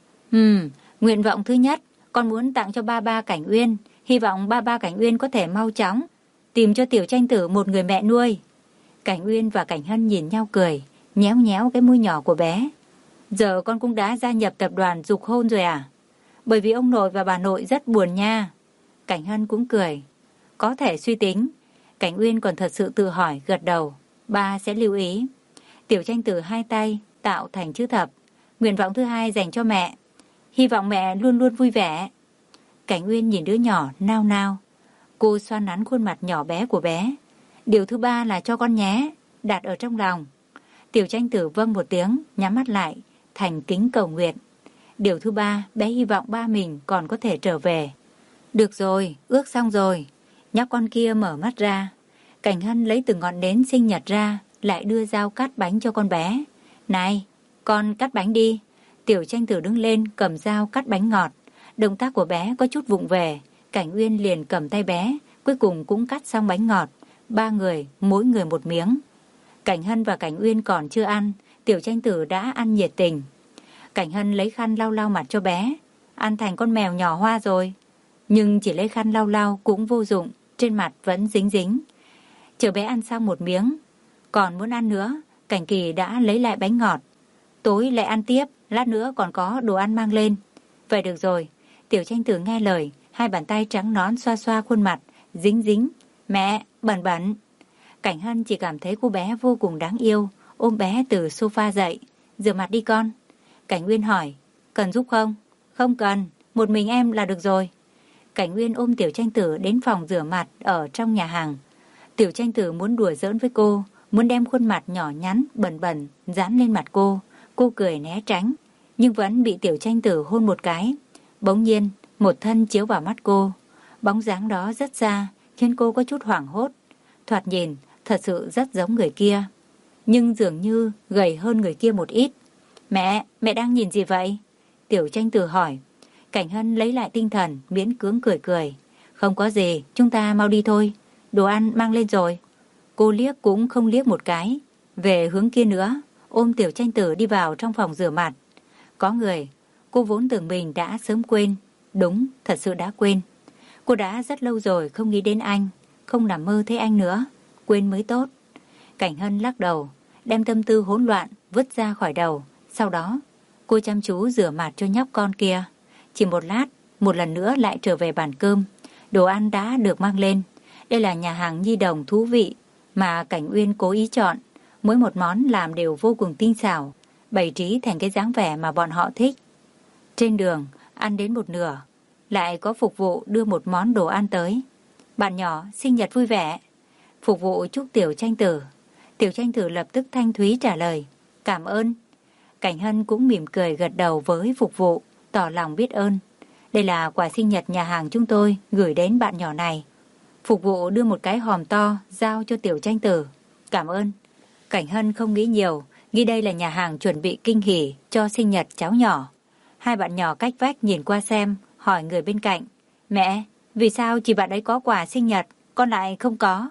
Ừm, nguyện vọng thứ nhất, con muốn tặng cho ba ba Cảnh Uyên. Hy vọng ba ba Cảnh Uyên có thể mau chóng tìm cho tiểu tranh tử một người mẹ nuôi. Cảnh Uyên và Cảnh Hân nhìn nhau cười, nhéo nhéo cái môi nhỏ của bé. Giờ con cũng đã gia nhập tập đoàn Dục Hôn rồi à? Bởi vì ông nội và bà nội rất buồn nha. Cảnh Hân cũng cười. Có thể suy tính. Cảnh Uyên còn thật sự tự hỏi, gật đầu. Ba sẽ lưu ý. Tiểu tranh tử hai tay tạo thành chữ thập. Nguyện vọng thứ hai dành cho mẹ. Hy vọng mẹ luôn luôn vui vẻ. Cảnh Uyên nhìn đứa nhỏ nao nao. Cô xoa nắn khuôn mặt nhỏ bé của bé. Điều thứ ba là cho con nhé, đặt ở trong lòng. Tiểu tranh tử vâng một tiếng, nhắm mắt lại, thành kính cầu nguyện. Điều thứ ba, bé hy vọng ba mình còn có thể trở về. Được rồi, ước xong rồi. Nhóc con kia mở mắt ra. Cảnh Hân lấy từng ngọn nến sinh nhật ra, lại đưa dao cắt bánh cho con bé. Này, con cắt bánh đi. Tiểu tranh tử đứng lên cầm dao cắt bánh ngọt. Động tác của bé có chút vụng về. Cảnh Uyên liền cầm tay bé, cuối cùng cũng cắt xong bánh ngọt. Ba người, mỗi người một miếng. Cảnh Hân và Cảnh Uyên còn chưa ăn, tiểu tranh tử đã ăn nhiệt tình. Cảnh Hân lấy khăn lau lau mặt cho bé. Ăn thành con mèo nhỏ hoa rồi. Nhưng chỉ lấy khăn lau lau cũng vô dụng, trên mặt vẫn dính dính. Chờ bé ăn xong một miếng, còn muốn ăn nữa, Cảnh Kỳ đã lấy lại bánh ngọt. Tối lại ăn tiếp, lát nữa còn có đồ ăn mang lên. Vậy được rồi, tiểu tranh tử nghe lời, hai bàn tay trắng nõn xoa xoa khuôn mặt, dính dính. Mẹ, bẩn bẩn. Cảnh Hân chỉ cảm thấy cô bé vô cùng đáng yêu, ôm bé từ sofa dậy. Rửa mặt đi con. Cảnh Uyên hỏi, cần giúp không? Không cần, một mình em là được rồi. Cảnh Uyên ôm tiểu tranh tử đến phòng rửa mặt ở trong nhà hàng. Tiểu tranh tử muốn đùa giỡn với cô, muốn đem khuôn mặt nhỏ nhắn, bẩn bẩn, dán lên mặt cô. Cô cười né tránh, nhưng vẫn bị tiểu tranh tử hôn một cái. Bỗng nhiên, một thân chiếu vào mắt cô. Bóng dáng đó rất xa, khiến cô có chút hoảng hốt. Thoạt nhìn, thật sự rất giống người kia. Nhưng dường như gầy hơn người kia một ít. Mẹ, mẹ đang nhìn gì vậy? Tiểu tranh tử hỏi. Cảnh Hân lấy lại tinh thần, miễn cưỡng cười cười. Không có gì, chúng ta mau đi thôi. Đồ ăn mang lên rồi. Cô liếc cũng không liếc một cái. Về hướng kia nữa, ôm tiểu tranh tử đi vào trong phòng rửa mặt. Có người, cô vốn tưởng mình đã sớm quên. Đúng, thật sự đã quên. Cô đã rất lâu rồi không nghĩ đến anh, không nằm mơ thấy anh nữa. Quên mới tốt. Cảnh Hân lắc đầu, đem tâm tư hỗn loạn vứt ra khỏi đầu. Sau đó, cô chăm chú rửa mặt cho nhóc con kia. Chỉ một lát, một lần nữa lại trở về bàn cơm. Đồ ăn đã được mang lên. Đây là nhà hàng nhi đồng thú vị mà Cảnh Uyên cố ý chọn. Mỗi một món làm đều vô cùng tinh xảo, bày trí thành cái dáng vẻ mà bọn họ thích. Trên đường, ăn đến một nửa, lại có phục vụ đưa một món đồ ăn tới. Bạn nhỏ, sinh nhật vui vẻ. Phục vụ chúc tiểu tranh tử. Tiểu tranh tử lập tức thanh thúy trả lời. Cảm ơn. Cảnh Hân cũng mỉm cười gật đầu với phục vụ, tỏ lòng biết ơn. Đây là quà sinh nhật nhà hàng chúng tôi gửi đến bạn nhỏ này. Phục vụ đưa một cái hòm to giao cho tiểu tranh tử. Cảm ơn. Cảnh Hân không nghĩ nhiều, nghĩ đây là nhà hàng chuẩn bị kinh hỉ cho sinh nhật cháu nhỏ. Hai bạn nhỏ cách vách nhìn qua xem, hỏi người bên cạnh. Mẹ, vì sao chỉ bạn ấy có quà sinh nhật, con lại không có?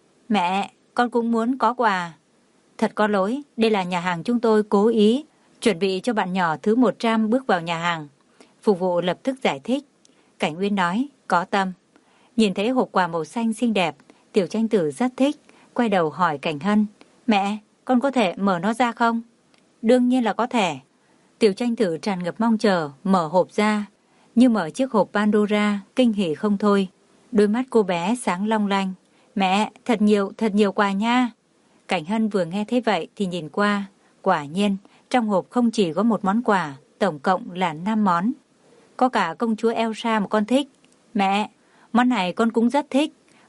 Mẹ, con cũng muốn có quà. Thật có lỗi, đây là nhà hàng chúng tôi cố ý chuẩn bị cho bạn nhỏ thứ một trăm bước vào nhà hàng. Phục vụ lập tức giải thích. Cảnh Uyên nói, có tâm. Nhìn thấy hộp quà màu xanh xinh đẹp, tiểu tranh tử rất thích, quay đầu hỏi Cảnh Hân. Mẹ, con có thể mở nó ra không? Đương nhiên là có thể. Tiểu tranh tử tràn ngập mong chờ, mở hộp ra. Như mở chiếc hộp Pandora, kinh hỉ không thôi. Đôi mắt cô bé sáng long lanh. Mẹ, thật nhiều, thật nhiều quà nha. Cảnh Hân vừa nghe thấy vậy thì nhìn qua. Quả nhiên, trong hộp không chỉ có một món quà, tổng cộng là năm món. Có cả công chúa Elsa mà con thích. Mẹ, món này con cũng rất thích.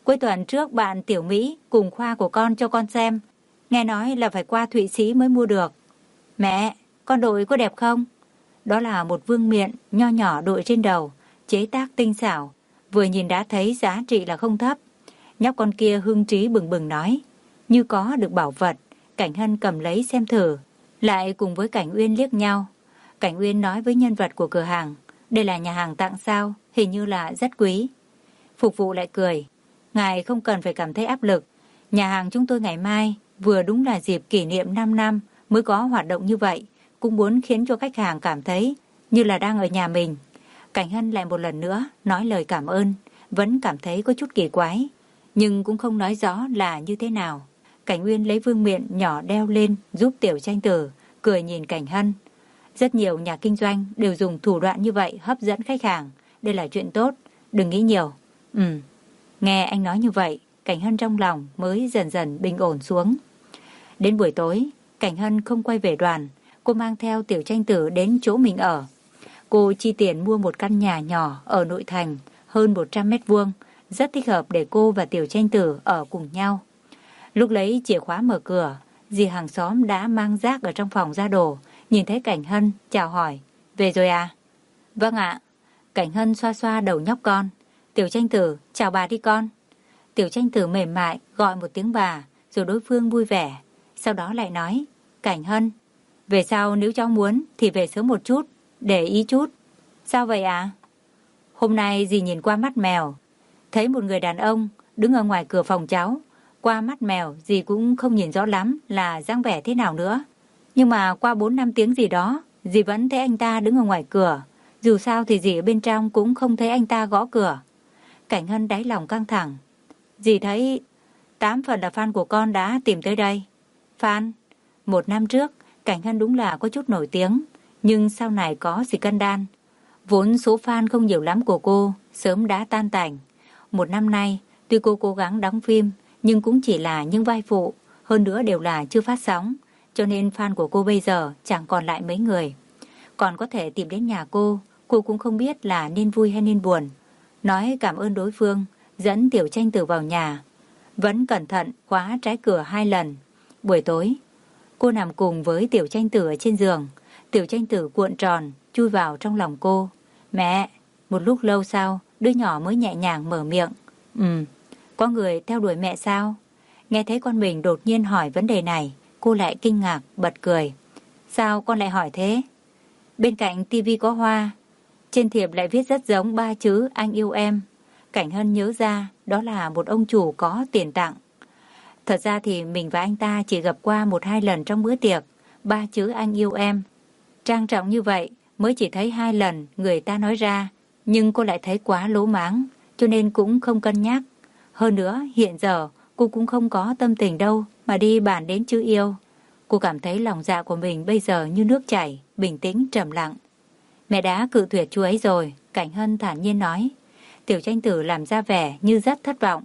Cuối tuần trước bạn Tiểu Mỹ cùng khoa của con cho con xem. Nghe nói là phải qua Thụy Sĩ mới mua được. Mẹ, con đội có đẹp không? Đó là một vương miện nho nhỏ đội trên đầu, chế tác tinh xảo. Vừa nhìn đã thấy giá trị là không thấp. Nhóc con kia hưng trí bừng bừng nói. Như có được bảo vật, Cảnh Hân cầm lấy xem thử. Lại cùng với Cảnh Uyên liếc nhau. Cảnh Uyên nói với nhân vật của cửa hàng. Đây là nhà hàng tặng sao, hình như là rất quý. Phục vụ lại cười. Ngài không cần phải cảm thấy áp lực. Nhà hàng chúng tôi ngày mai vừa đúng là dịp kỷ niệm năm năm mới có hoạt động như vậy. Cũng muốn khiến cho khách hàng cảm thấy như là đang ở nhà mình. Cảnh Hân lại một lần nữa nói lời cảm ơn. Vẫn cảm thấy có chút kỳ quái, nhưng cũng không nói rõ là như thế nào. Cảnh Uyên lấy vương miện nhỏ đeo lên giúp Tiểu Tranh Tử, cười nhìn Cảnh Hân. Rất nhiều nhà kinh doanh đều dùng thủ đoạn như vậy hấp dẫn khách hàng. Đây là chuyện tốt, đừng nghĩ nhiều. Ừ, nghe anh nói như vậy, Cảnh Hân trong lòng mới dần dần bình ổn xuống. Đến buổi tối, Cảnh Hân không quay về đoàn. Cô mang theo Tiểu Tranh Tử đến chỗ mình ở. Cô chi tiền mua một căn nhà nhỏ ở nội thành, hơn một trăm mét vuông, rất thích hợp để cô và Tiểu Tranh Tử ở cùng nhau. Lúc lấy chìa khóa mở cửa, dì hàng xóm đã mang rác ở trong phòng ra đổ. Nhìn thấy Cảnh Hân, chào hỏi. Về rồi à? Vâng ạ. Cảnh Hân xoa xoa đầu nhóc con. Tiểu Tranh Tử, chào bà đi con. Tiểu Tranh Tử mềm mại gọi một tiếng bà, rồi đối phương vui vẻ. Sau đó lại nói, Cảnh Hân, về sau nếu cháu muốn thì về sớm một chút, để ý chút. Sao vậy ạ? Hôm nay dì nhìn qua mắt mèo, thấy một người đàn ông đứng ở ngoài cửa phòng cháu. Qua mắt mèo dì cũng không nhìn rõ lắm là dáng vẻ thế nào nữa. Nhưng mà qua bốn năm tiếng gì đó, dì vẫn thấy anh ta đứng ở ngoài cửa. Dù sao thì dì ở bên trong cũng không thấy anh ta gõ cửa. Cảnh Hân đáy lòng căng thẳng. Dì thấy tám phần là fan của con đã tìm tới đây. Fan? Một năm trước, Cảnh Hân đúng là có chút nổi tiếng. Nhưng sau này có scandal. Vốn số fan không nhiều lắm của cô sớm đã tan tành. Một năm nay, tuy cô cố gắng đóng phim, nhưng cũng chỉ là những vai phụ, hơn nữa đều là chưa phát sóng, cho nên fan của cô bây giờ chẳng còn lại mấy người. Còn có thể tìm đến nhà cô, cô cũng không biết là nên vui hay nên buồn. Nói cảm ơn đối phương, dẫn Tiểu Tranh Tử vào nhà. Vẫn cẩn thận khóa trái cửa hai lần. Buổi tối, cô nằm cùng với Tiểu Tranh Tử ở trên giường. Tiểu Tranh Tử cuộn tròn, chui vào trong lòng cô. Mẹ! Một lúc lâu sau, đứa nhỏ mới nhẹ nhàng mở miệng. Ừ, có người theo đuổi mẹ sao? Nghe thấy con mình đột nhiên hỏi vấn đề này, cô lại kinh ngạc, bật cười. Sao con lại hỏi thế? Bên cạnh tivi có hoa, trên thiệp lại viết rất giống ba chữ anh yêu em. Cảnh Hân nhớ ra đó là một ông chủ có tiền tặng. Thật ra thì mình và anh ta chỉ gặp qua một hai lần trong bữa tiệc. Ba chữ anh yêu em trang trọng như vậy mới chỉ thấy hai lần người ta nói ra, nhưng cô lại thấy quá lố máng, cho nên cũng không cân nhắc. Hơn nữa hiện giờ cô cũng không có tâm tình đâu mà đi bàn đến chữ yêu. Cô cảm thấy lòng dạ của mình bây giờ như nước chảy, bình tĩnh trầm lặng. Mẹ đã cự tuyệt chú ấy rồi, Cảnh Hân thản nhiên nói. Tiểu Tranh Tử làm ra vẻ như rất thất vọng.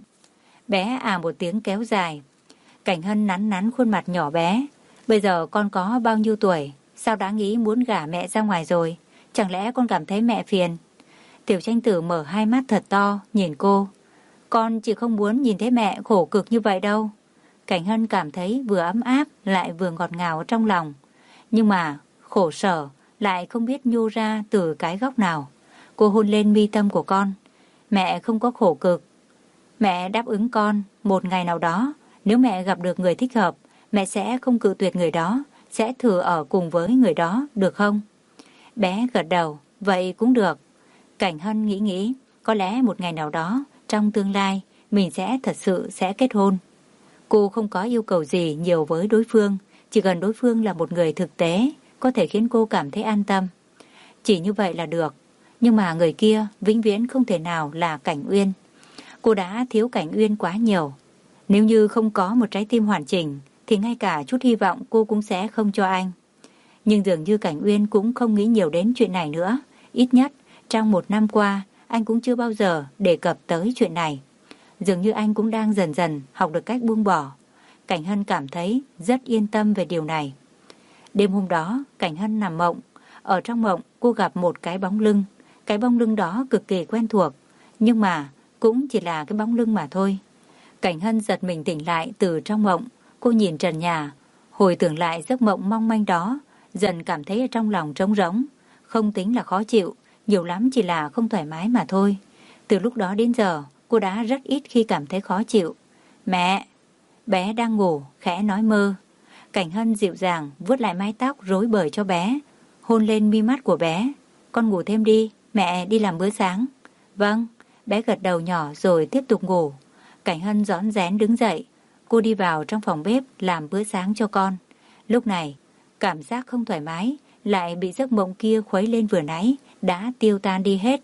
Bé à một tiếng kéo dài. Cảnh Hân nắn nắn khuôn mặt nhỏ bé. Bây giờ con có bao nhiêu tuổi? Sao đã nghĩ muốn gả mẹ ra ngoài rồi? Chẳng lẽ con cảm thấy mẹ phiền? Tiểu Tranh Tử mở hai mắt thật to, nhìn cô. Con chỉ không muốn nhìn thấy mẹ khổ cực như vậy đâu. Cảnh Hân cảm thấy vừa ấm áp lại vừa ngọt ngào trong lòng. Nhưng mà khổ sở lại không biết nhô ra từ cái góc nào. Cô hôn lên mi tâm của con. Mẹ không có khổ cực. Mẹ đáp ứng con, một ngày nào đó, nếu mẹ gặp được người thích hợp, mẹ sẽ không cự tuyệt người đó, sẽ thử ở cùng với người đó, được không? Bé gật đầu, vậy cũng được. Cảnh Hân nghĩ nghĩ, có lẽ một ngày nào đó, trong tương lai, mình sẽ thật sự sẽ kết hôn. Cô không có yêu cầu gì nhiều với đối phương, chỉ cần đối phương là một người thực tế, có thể khiến cô cảm thấy an tâm. Chỉ như vậy là được. Nhưng mà người kia vĩnh viễn không thể nào là Cảnh Uyên. Cô đã thiếu Cảnh Uyên quá nhiều. Nếu như không có một trái tim hoàn chỉnh, thì ngay cả chút hy vọng cô cũng sẽ không cho anh. Nhưng dường như Cảnh Uyên cũng không nghĩ nhiều đến chuyện này nữa. Ít nhất, trong một năm qua, anh cũng chưa bao giờ đề cập tới chuyện này. Dường như anh cũng đang dần dần học được cách buông bỏ. Cảnh Hân cảm thấy rất yên tâm về điều này. Đêm hôm đó, Cảnh Hân nằm mộng. Ở trong mộng, cô gặp một cái bóng lưng. Cái bóng lưng đó cực kỳ quen thuộc. Nhưng mà cũng chỉ là cái bóng lưng mà thôi. Cảnh Hân giật mình tỉnh lại từ trong mộng. Cô nhìn trần nhà, hồi tưởng lại giấc mộng mong manh đó, dần cảm thấy ở trong lòng trống rỗng. Không tính là khó chịu, nhiều lắm chỉ là không thoải mái mà thôi. Từ lúc đó đến giờ, cô đã rất ít khi cảm thấy khó chịu. Mẹ! Bé đang ngủ, khẽ nói mơ. Cảnh Hân dịu dàng vuốt lại mái tóc rối bời cho bé, hôn lên mi mắt của bé. Con ngủ thêm đi, mẹ đi làm bữa sáng. Vâng, bé gật đầu nhỏ rồi tiếp tục ngủ. Cảnh Hân rón rén đứng dậy. Cô đi vào trong phòng bếp làm bữa sáng cho con. Lúc này, cảm giác không thoải mái lại bị giấc mộng kia khuấy lên vừa nãy đã tiêu tan đi hết.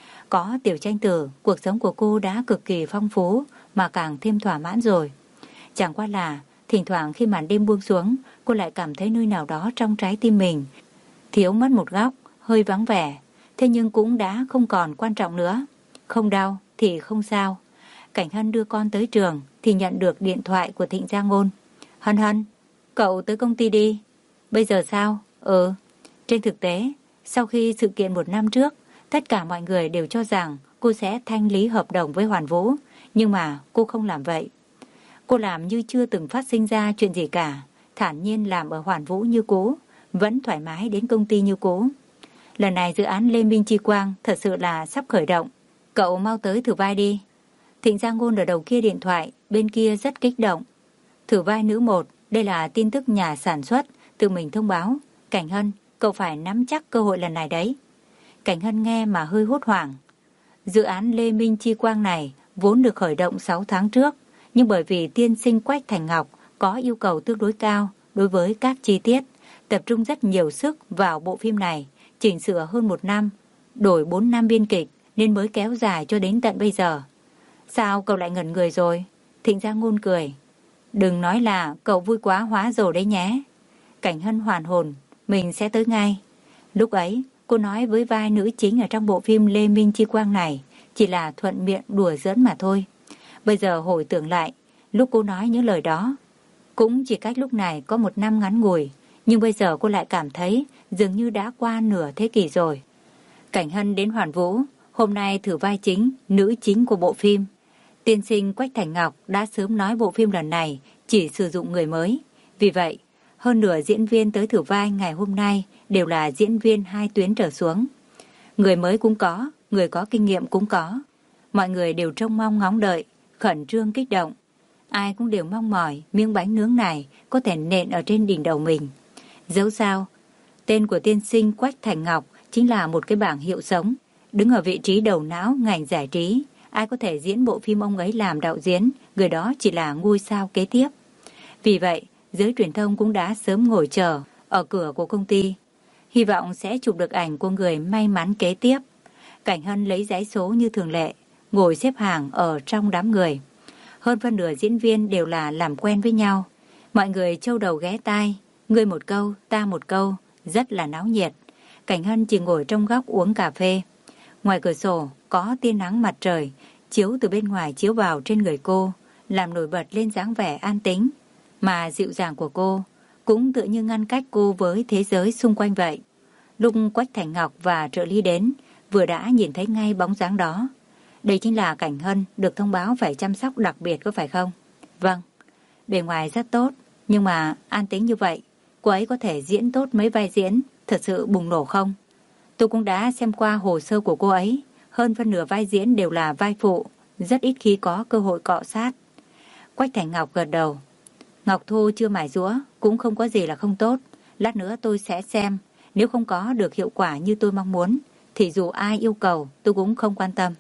Có Tiểu Tranh Tử, cuộc sống của cô đã cực kỳ phong phú mà càng thêm thỏa mãn rồi. Chẳng qua là thỉnh thoảng khi màn đêm buông xuống, cô lại cảm thấy nơi nào đó trong trái tim mình thiếu mất một góc, hơi vắng vẻ. Thế nhưng cũng đã không còn quan trọng nữa. Không đau thì không sao. Cảnh Hân đưa con tới trường thì nhận được điện thoại của Thịnh Gia Ngôn. Hân Hân, cậu tới công ty đi. Bây giờ sao? Ừ. Trên thực tế, sau khi sự kiện một năm trước, tất cả mọi người đều cho rằng cô sẽ thanh lý hợp đồng với Hoàn Vũ. Nhưng mà cô không làm vậy. Cô làm như chưa từng phát sinh ra chuyện gì cả. Thản nhiên làm ở Hoàn Vũ như cũ, vẫn thoải mái đến công ty như cũ. Lần này dự án Lê Minh Chi Quang thật sự là sắp khởi động. Cậu mau tới thử vai đi. Thịnh Gia Ngôn ở đầu kia điện thoại, bên kia rất kích động. Thử vai nữ một, đây là tin tức nhà sản xuất, tự mình thông báo. Cảnh Hân, cậu phải nắm chắc cơ hội lần này đấy. Cảnh Hân nghe mà hơi hốt hoảng. Dự án Lê Minh Chi Quang này vốn được khởi động sáu tháng trước, nhưng bởi vì tiên sinh Quách Thành Ngọc có yêu cầu tương đối cao đối với các chi tiết, tập trung rất nhiều sức vào bộ phim này, chỉnh sửa hơn một năm, đổi bốn năm biên kịch nên mới kéo dài cho đến tận bây giờ. Sao cậu lại ngẩn người rồi? Thịnh Gia Ngôn cười. Đừng nói là cậu vui quá hóa rồi đấy nhé. Cảnh Hân hoàn hồn, mình sẽ tới ngay. Lúc ấy, cô nói với vai nữ chính ở trong bộ phim Lê Minh Chi Quang này chỉ là thuận miệng đùa giỡn mà thôi. Bây giờ hồi tưởng lại, lúc cô nói những lời đó, cũng chỉ cách lúc này có một năm ngắn ngủi, nhưng bây giờ cô lại cảm thấy dường như đã qua nửa thế kỷ rồi. Cảnh Hân đến Hoàn Vũ, hôm nay thử vai chính, nữ chính của bộ phim. Tiên sinh Quách Thành Ngọc đã sớm nói bộ phim lần này chỉ sử dụng người mới. Vì vậy, hơn nửa diễn viên tới thử vai ngày hôm nay đều là diễn viên hai tuyến trở xuống. Người mới cũng có, người có kinh nghiệm cũng có. Mọi người đều trông mong ngóng đợi, khẩn trương kích động. Ai cũng đều mong mỏi miếng bánh nướng này có thể nện ở trên đỉnh đầu mình. Dẫu sao, tên của tiên sinh Quách Thành Ngọc chính là một cái bảng hiệu sống, đứng ở vị trí đầu não ngành giải trí. Ai có thể diễn bộ phim ông ấy làm đạo diễn, người đó chỉ là ngôi sao kế tiếp. Vì vậy, giới truyền thông cũng đã sớm ngồi chờ ở cửa của công ty, hy vọng sẽ chụp được ảnh của người may mắn kế tiếp. Cảnh Hân lấy giấy số như thường lệ, ngồi xếp hàng ở trong đám người. Hơn phân nửa diễn viên đều là làm quen với nhau. Mọi người châu đầu ghé tai, ngươi một câu, ta một câu, rất là náo nhiệt. Cảnh Hân chỉ ngồi trong góc uống cà phê. Ngoài cửa sổ có tia nắng mặt trời chiếu từ bên ngoài chiếu vào trên người cô, làm nổi bật lên dáng vẻ an tĩnh mà dịu dàng của cô, cũng tựa như ngăn cách cô với thế giới xung quanh vậy. Lúc Quách Thành Ngọc và trợ lý đến, vừa đã nhìn thấy ngay bóng dáng đó. Đây chính là Cảnh Hân được thông báo phải chăm sóc đặc biệt có phải không? Vâng, bề ngoài rất tốt, nhưng mà an tĩnh như vậy, cô ấy có thể diễn tốt mấy vai diễn, thật sự bùng nổ không? Tôi cũng đã xem qua hồ sơ của cô ấy, hơn phân nửa vai diễn đều là vai phụ, rất ít khi có cơ hội cọ sát. Quách Thành Ngọc gật đầu. Ngọc Thu chưa mài rũa, cũng không có gì là không tốt. Lát nữa tôi sẽ xem, nếu không có được hiệu quả như tôi mong muốn, thì dù ai yêu cầu tôi cũng không quan tâm.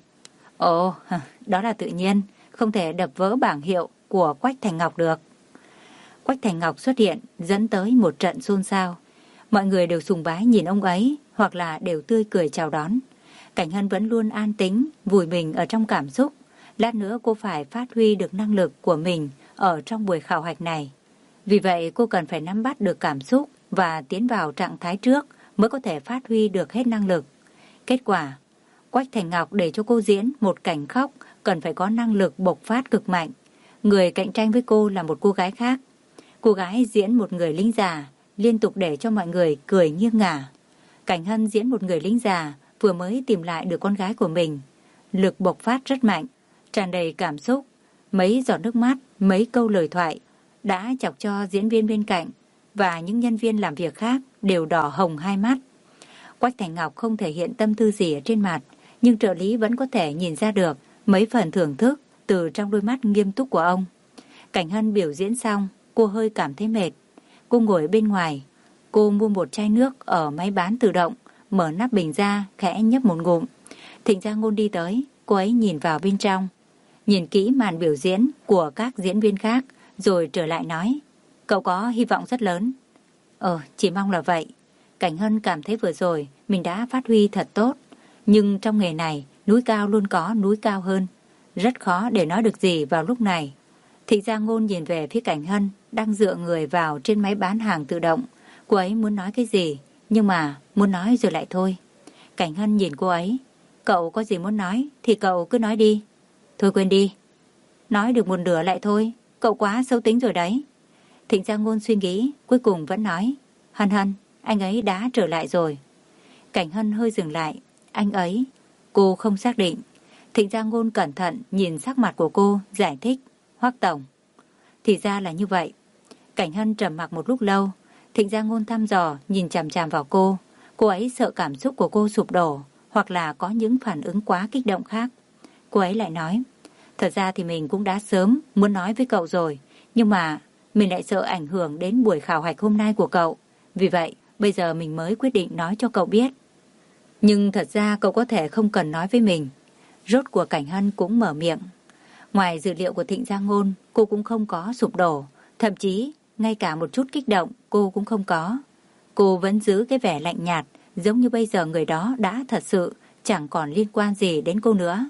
Ồ, đó là tự nhiên, không thể đập vỡ bảng hiệu của Quách Thành Ngọc được. Quách Thành Ngọc xuất hiện, dẫn tới một trận xôn xao. Mọi người đều sùng bái nhìn ông ấy, hoặc là đều tươi cười chào đón. Cảnh Hân vẫn luôn an tĩnh, vùi mình ở trong cảm xúc. Lát nữa cô phải phát huy được năng lực của mình ở trong buổi khảo hạch này. Vì vậy cô cần phải nắm bắt được cảm xúc và tiến vào trạng thái trước mới có thể phát huy được hết năng lực. Kết quả, Quách Thành Ngọc để cho cô diễn một cảnh khóc cần phải có năng lực bộc phát cực mạnh. Người cạnh tranh với cô là một cô gái khác. Cô gái diễn một người lính già, liên tục để cho mọi người cười nghiêng ngả. Cảnh Hân diễn một người lính già, vừa mới tìm lại được con gái của mình. Lực bộc phát rất mạnh, tràn đầy cảm xúc. Mấy giọt nước mắt, mấy câu lời thoại đã chọc cho diễn viên bên cạnh và những nhân viên làm việc khác đều đỏ hồng hai mắt. Quách Thành Ngọc không thể hiện tâm tư gì ở trên mặt, nhưng trợ lý vẫn có thể nhìn ra được mấy phần thưởng thức từ trong đôi mắt nghiêm túc của ông. Cảnh Hân biểu diễn xong, cô hơi cảm thấy mệt. Cô ngồi bên ngoài, cô mua một chai nước ở máy bán tự động, mở nắp bình ra, khẽ nhấp một ngụm. Thịnh Gia Ngôn đi tới, cô ấy nhìn vào bên trong, nhìn kỹ màn biểu diễn của các diễn viên khác, rồi trở lại nói, cậu có hy vọng rất lớn. Ờ, chỉ mong là vậy. Cảnh Hân cảm thấy vừa rồi mình đã phát huy thật tốt, nhưng trong nghề này, núi cao luôn có núi cao hơn. Rất khó để nói được gì vào lúc này. Thịnh Gia Ngôn nhìn về phía Cảnh Hân đang dựa người vào trên máy bán hàng tự động. Cô ấy muốn nói cái gì, nhưng mà muốn nói rồi lại thôi. Cảnh Hân nhìn cô ấy, cậu có gì muốn nói thì cậu cứ nói đi. Thôi quên đi. Nói được một nửa lại thôi, cậu quá xấu tính rồi đấy. Thịnh Gia Ngôn suy nghĩ, cuối cùng vẫn nói, Hân Hân, anh ấy đã trở lại rồi. Cảnh Hân hơi dừng lại, anh ấy, cô không xác định. Thịnh Gia Ngôn cẩn thận nhìn sắc mặt của cô, giải thích, Hoắc tổng. Thì ra là như vậy. Cảnh Hân trầm mặc một lúc lâu. Thịnh Gia Ngôn thăm dò nhìn chằm chằm vào cô. Cô ấy sợ cảm xúc của cô sụp đổ, hoặc là có những phản ứng quá kích động khác. Cô ấy lại nói, thật ra thì mình cũng đã sớm muốn nói với cậu rồi, nhưng mà mình lại sợ ảnh hưởng đến buổi khảo hạch hôm nay của cậu. Vì vậy, bây giờ mình mới quyết định nói cho cậu biết. Nhưng thật ra cậu có thể không cần nói với mình. Rốt cuộc Cảnh Hân cũng mở miệng. Ngoài dữ liệu của Thịnh Gia Ngôn, cô cũng không có sụp đổ. Thậm chí, ngay cả một chút kích động cô cũng không có. Cô vẫn giữ cái vẻ lạnh nhạt, giống như bây giờ người đó đã thật sự chẳng còn liên quan gì đến cô nữa.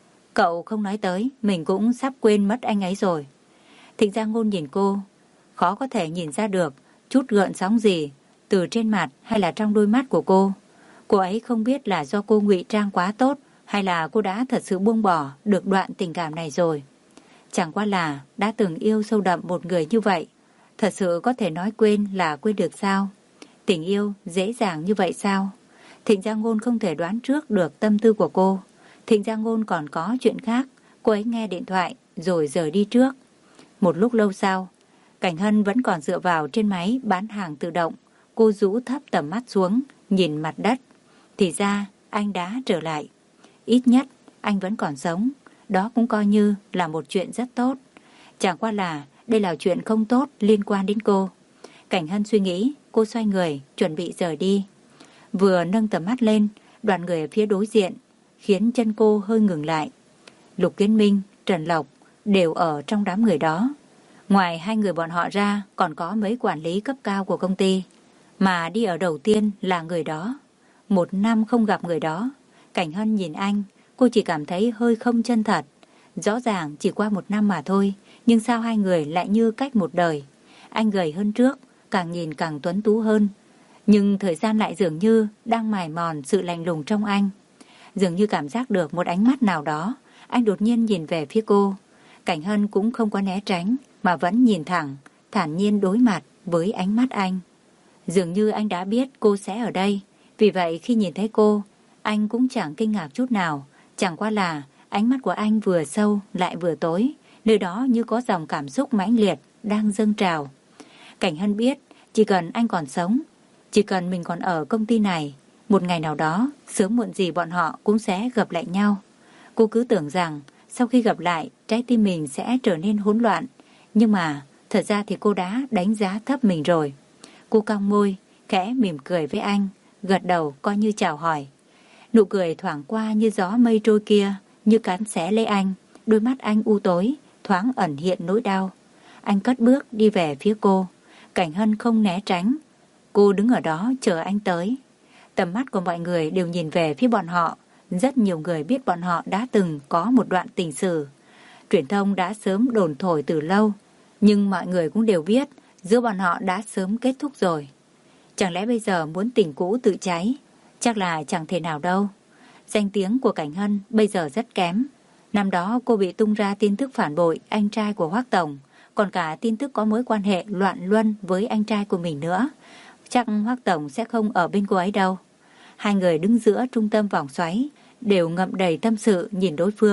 Cậu không nói tới, mình cũng sắp quên mất anh ấy rồi. Thịnh Gia Ngôn nhìn cô, khó có thể nhìn ra được chút gợn sóng gì từ trên mặt hay là trong đôi mắt của cô. Cô ấy không biết là do cô ngụy trang quá tốt hay là cô đã thật sự buông bỏ được đoạn tình cảm này rồi. Chẳng qua là đã từng yêu sâu đậm một người như vậy, thật sự có thể nói quên là quên được sao? Tình yêu dễ dàng như vậy sao? Thịnh Gia Ngôn không thể đoán trước được tâm tư của cô. Thịnh Gia Ngôn còn có chuyện khác. Cô ấy nghe điện thoại rồi rời đi trước. Một lúc lâu sau, Cảnh Hân vẫn còn dựa vào trên máy bán hàng tự động. Cô rũ thấp tầm mắt xuống, nhìn mặt đất. Thì ra anh đã trở lại. Ít nhất anh vẫn còn sống. Đó cũng coi như là một chuyện rất tốt. Chẳng qua là đây là chuyện không tốt liên quan đến cô. Cảnh Hân suy nghĩ, cô xoay người, chuẩn bị rời đi. Vừa nâng tầm mắt lên, đoàn người ở phía đối diện, khiến chân cô hơi ngừng lại. Lục Kiến Minh, Trần Lộc đều ở trong đám người đó. Ngoài hai người bọn họ ra, còn có mấy quản lý cấp cao của công ty. Mà đi ở đầu tiên là người đó. Một năm không gặp người đó. Cảnh Hân nhìn anh, cô chỉ cảm thấy hơi không chân thật. Rõ ràng chỉ qua một năm mà thôi, nhưng sao hai người lại như cách một đời. Anh gầy hơn trước, càng nhìn càng tuấn tú hơn. Nhưng thời gian lại dường như đang mài mòn sự lạnh lùng trong anh. Dường như cảm giác được một ánh mắt nào đó, anh đột nhiên nhìn về phía cô. Cảnh Hân cũng không có né tránh, mà vẫn nhìn thẳng, thản nhiên đối mặt với ánh mắt anh. Dường như anh đã biết cô sẽ ở đây. Vì vậy khi nhìn thấy cô, anh cũng chẳng kinh ngạc chút nào. Chẳng qua là ánh mắt của anh vừa sâu lại vừa tối. Nơi đó như có dòng cảm xúc mãnh liệt đang dâng trào. Cảnh Hân biết, chỉ cần anh còn sống, chỉ cần mình còn ở công ty này, một ngày nào đó, sớm muộn gì bọn họ cũng sẽ gặp lại nhau. Cô cứ tưởng rằng sau khi gặp lại, trái tim mình sẽ trở nên hỗn loạn. Nhưng mà thật ra thì cô đã đánh giá thấp mình rồi. Cô cong môi, khẽ mỉm cười với anh, gật đầu coi như chào hỏi. Nụ cười thoảng qua như gió mây trôi kia, như cán xé lấy anh. Đôi mắt anh u tối, thoáng ẩn hiện nỗi đau. Anh cất bước đi về phía cô. Cảnh Hân không né tránh. Cô đứng ở đó chờ anh tới. Tầm mắt của mọi người đều nhìn về phía bọn họ. Rất nhiều người biết bọn họ đã từng có một đoạn tình sử. Truyền thông đã sớm đồn thổi từ lâu. Nhưng mọi người cũng đều biết giữa bọn họ đã sớm kết thúc rồi. Chẳng lẽ bây giờ muốn tình cũ tự cháy? Chắc là chẳng thể nào đâu. Danh tiếng của Cảnh Hân bây giờ rất kém. Năm đó cô bị tung ra tin tức phản bội anh trai của Hoắc Tổng. Còn cả tin tức có mối quan hệ loạn luân với anh trai của mình nữa. Chắc Hoắc Tổng sẽ không ở bên cô ấy đâu. Hai người đứng giữa trung tâm vòng xoáy, đều ngậm đầy tâm sự nhìn đối phương.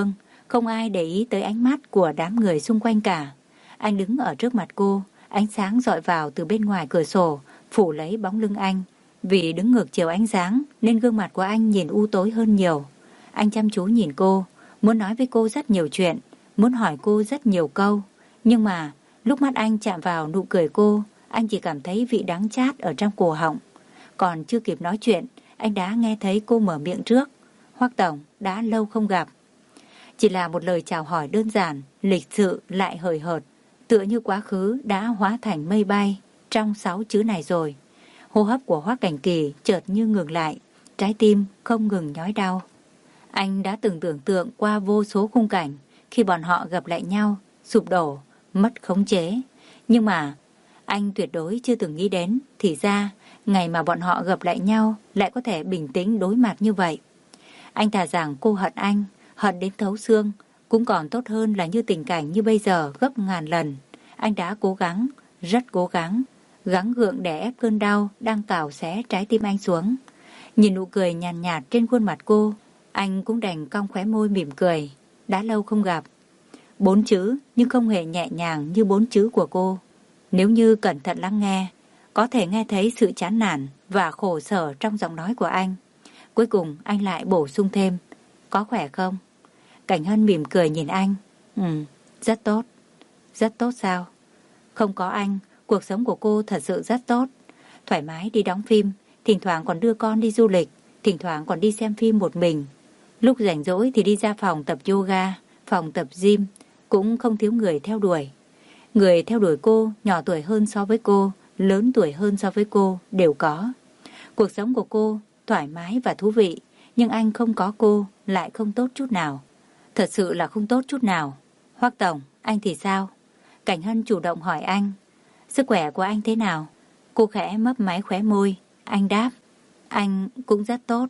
Không ai để ý tới ánh mắt của đám người xung quanh cả. Anh đứng ở trước mặt cô, ánh sáng dọi vào từ bên ngoài cửa sổ, phủ lấy bóng lưng anh. Vì đứng ngược chiều ánh sáng nên gương mặt của anh nhìn u tối hơn nhiều. Anh chăm chú nhìn cô, muốn nói với cô rất nhiều chuyện, muốn hỏi cô rất nhiều câu. Nhưng mà lúc mắt anh chạm vào nụ cười cô, anh chỉ cảm thấy vị đắng chát ở trong cổ họng. Còn chưa kịp nói chuyện, anh đã nghe thấy cô mở miệng trước. Hoắc tổng, đã lâu không gặp. Chỉ là một lời chào hỏi đơn giản, lịch sự lại hời hợt, tựa như quá khứ đã hóa thành mây bay trong sáu chữ này rồi. Hô hấp của Hoắc Cảnh Kỳ chợt như ngừng lại, trái tim không ngừng nhói đau. Anh đã từng tưởng tượng qua vô số khung cảnh khi bọn họ gặp lại nhau, sụp đổ, mất khống chế. Nhưng mà anh tuyệt đối chưa từng nghĩ đến, thì ra ngày mà bọn họ gặp lại nhau lại có thể bình tĩnh đối mặt như vậy. Anh thà rằng cô hận anh, hận đến thấu xương, cũng còn tốt hơn là như tình cảnh như bây giờ gấp ngàn lần. Anh đã cố gắng, rất cố gắng, gắng gượng để ép cơn đau đang cào xé trái tim anh xuống. Nhìn nụ cười nhàn nhạt, nhạt trên khuôn mặt cô, anh cũng đành cong khóe môi mỉm cười. Đã lâu không gặp. Bốn chữ nhưng không hề nhẹ nhàng như bốn chữ của cô. Nếu như cẩn thận lắng nghe, có thể nghe thấy sự chán nản và khổ sở trong giọng nói của anh. Cuối cùng anh lại bổ sung thêm, có khỏe không? Cảnh Hân mỉm cười nhìn anh. Ừ, rất tốt. Rất tốt sao? Không có anh, cuộc sống của cô thật sự rất tốt. Thoải mái đi đóng phim, thỉnh thoảng còn đưa con đi du lịch, thỉnh thoảng còn đi xem phim một mình. Lúc rảnh rỗi thì đi ra phòng tập yoga, phòng tập gym, cũng không thiếu người theo đuổi. Người theo đuổi cô, nhỏ tuổi hơn so với cô, lớn tuổi hơn so với cô, đều có. Cuộc sống của cô thoải mái và thú vị, nhưng anh không có cô lại không tốt chút nào. Thật sự là không tốt chút nào. Hoắc tổng, anh thì sao? Cảnh Hân chủ động hỏi anh. Sức khỏe của anh thế nào? Cô khẽ mấp máy khóe môi. Anh đáp. Anh cũng rất tốt.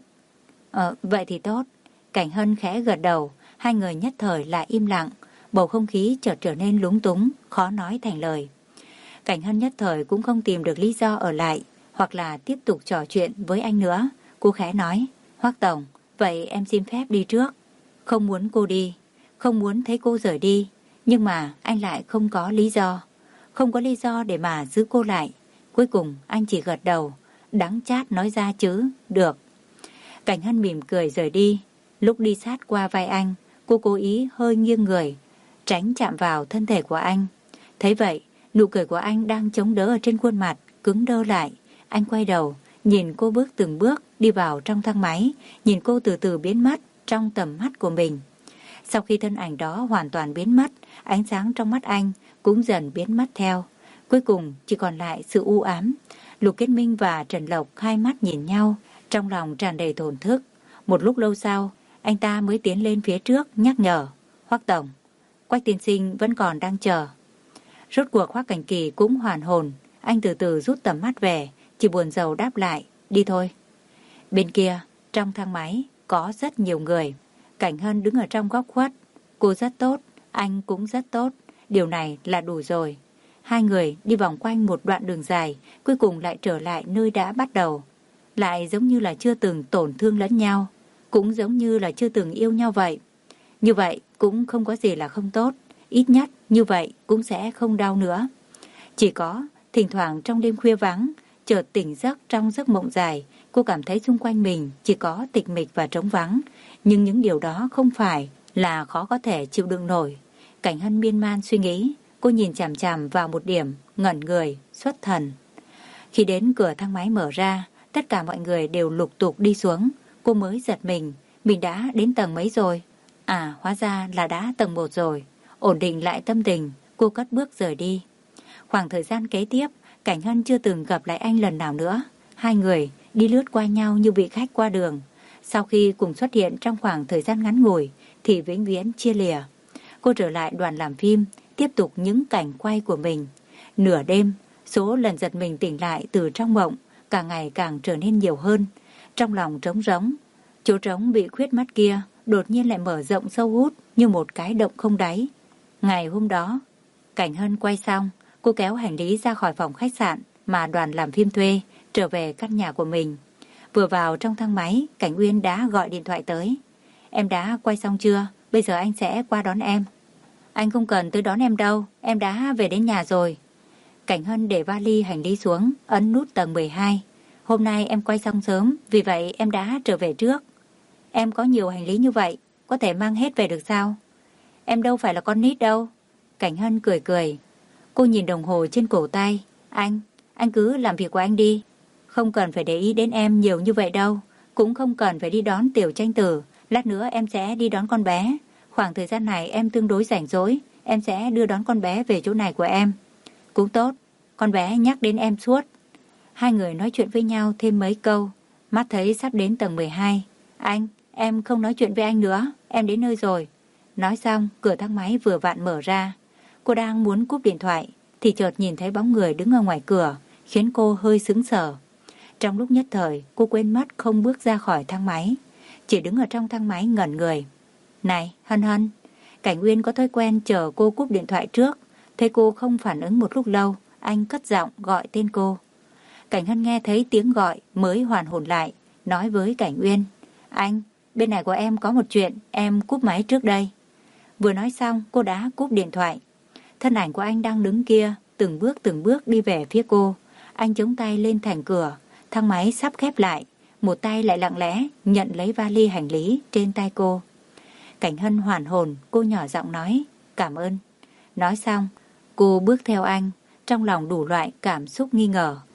Ờ, vậy thì tốt. Cảnh Hân khẽ gật đầu. Hai người nhất thời lại im lặng. Bầu không khí chợt trở nên lúng túng, khó nói thành lời. Cảnh Hân nhất thời cũng không tìm được lý do ở lại, hoặc là tiếp tục trò chuyện với anh nữa. Cô khẽ nói. Hoắc tổng, vậy em xin phép đi trước. Không muốn cô đi, không muốn thấy cô rời đi, nhưng mà anh lại không có lý do. Không có lý do để mà giữ cô lại. Cuối cùng anh chỉ gật đầu, đắng chát nói ra chứ, được. Cảnh Hân mỉm cười rời đi. Lúc đi sát qua vai anh, cô cố ý hơi nghiêng người, tránh chạm vào thân thể của anh. Thấy vậy, nụ cười của anh đang chống đỡ ở trên khuôn mặt, cứng đơ lại. Anh quay đầu, nhìn cô bước từng bước đi vào trong thang máy, nhìn cô từ từ biến mất trong tầm mắt của mình. Sau khi thân ảnh đó hoàn toàn biến mất, ánh sáng trong mắt anh cũng dần biến mất theo. Cuối cùng chỉ còn lại sự u ám. Lục Kết Minh và Trần Lộc hai mắt nhìn nhau, trong lòng tràn đầy thổn thức. Một lúc lâu sau, anh ta mới tiến lên phía trước nhắc nhở. Hoắc tổng, Quách tiên sinh vẫn còn đang chờ. Rốt cuộc Hoắc Cảnh Kỳ cũng hoàn hồn. Anh từ từ rút tầm mắt về, chỉ buồn rầu đáp lại. Đi thôi. Bên kia, trong thang máy, có rất nhiều người. Cảnh Hân đứng ở trong góc khuất. Cô rất tốt, anh cũng rất tốt. Điều này là đủ rồi. Hai người đi vòng quanh một đoạn đường dài, cuối cùng lại trở lại nơi đã bắt đầu. Lại giống như là chưa từng tổn thương lẫn nhau, cũng giống như là chưa từng yêu nhau vậy. Như vậy cũng không có gì là không tốt. Ít nhất như vậy cũng sẽ không đau nữa. Chỉ có thỉnh thoảng trong đêm khuya vắng, chợt tỉnh giấc trong giấc mộng dài, cô cảm thấy xung quanh mình chỉ có tịch mịch và trống vắng. Nhưng những điều đó không phải là khó có thể chịu đựng nổi. Cảnh Hân miên man suy nghĩ, cô nhìn chằm chằm vào một điểm, ngẩn người, xuất thần. Khi đến cửa thang máy mở ra, tất cả mọi người đều lục tục đi xuống. Cô mới giật mình, mình đã đến tầng mấy rồi? À, hóa ra là đã tầng một rồi. Ổn định lại tâm tình, cô cất bước rời đi. Khoảng thời gian kế tiếp, Cảnh Hân chưa từng gặp lại anh lần nào nữa. Hai người đi lướt qua nhau như vị khách qua đường. Sau khi cùng xuất hiện trong khoảng thời gian ngắn ngủi thì vĩnh viễn chia lìa. Cô trở lại đoàn làm phim, tiếp tục những cảnh quay của mình. Nửa đêm, số lần giật mình tỉnh lại từ trong mộng càng ngày càng trở nên nhiều hơn. Trong lòng trống rỗng, chỗ trống bị khuyết mắt kia đột nhiên lại mở rộng sâu hút như một cái động không đáy. Ngày hôm đó, Cảnh Hân quay xong, cô kéo hành lý ra khỏi phòng khách sạn mà đoàn làm phim thuê, trở về căn nhà của mình. Vừa vào trong thang máy, Cảnh Uyên đã gọi điện thoại tới. Em đã quay xong chưa? bây giờ anh sẽ qua đón em. Anh không cần tới đón em đâu, em đã về đến nhà rồi. Cảnh Hân để vali hành lý xuống, ấn nút tầng mười hai. Hôm nay em quay xong sớm, vì vậy em đã trở về trước. Em có nhiều hành lý như vậy, có thể mang hết về được sao? Em đâu phải là con nít đâu. Cảnh Hân cười cười. Cô nhìn đồng hồ trên cổ tay. Anh, anh cứ làm việc của anh đi. Không cần phải để ý đến em nhiều như vậy đâu. Cũng không cần phải đi đón Tiểu Tranh Tử. Lát nữa em sẽ đi đón con bé. Khoảng thời gian này em tương đối rảnh rỗi. Em sẽ đưa đón con bé về chỗ này của em. Cũng tốt, con bé nhắc đến em suốt. Hai người nói chuyện với nhau thêm mấy câu. Mắt thấy sắp đến tầng mười hai. Anh, em không nói chuyện với anh nữa. Em đến nơi rồi. Nói xong, cửa thang máy vừa vặn mở ra. Cô đang muốn cúp điện thoại thì chợt nhìn thấy bóng người đứng ở ngoài cửa, khiến cô hơi sững sờ. Trong lúc nhất thời, cô quên mất không bước ra khỏi thang máy, chỉ đứng ở trong thang máy ngẩn người. Này, Hân Hân. Cảnh Uyên có thói quen chờ cô cúp điện thoại trước. Thấy cô không phản ứng một lúc lâu, anh cất giọng gọi tên cô. Cảnh Hân nghe thấy tiếng gọi mới hoàn hồn lại, nói với Cảnh Uyên. Anh, bên này của em có một chuyện, em cúp máy trước đây. Vừa nói xong, cô đã cúp điện thoại. Thân ảnh của anh đang đứng kia, từng bước từng bước đi về phía cô. Anh chống tay lên thành cửa, thang máy sắp khép lại. Một tay lại lặng lẽ nhận lấy vali hành lý trên tay cô. Cảnh Hân hoàn hồn, cô nhỏ giọng nói, cảm ơn. Nói xong, cô bước theo anh, trong lòng đủ loại cảm xúc nghi ngờ.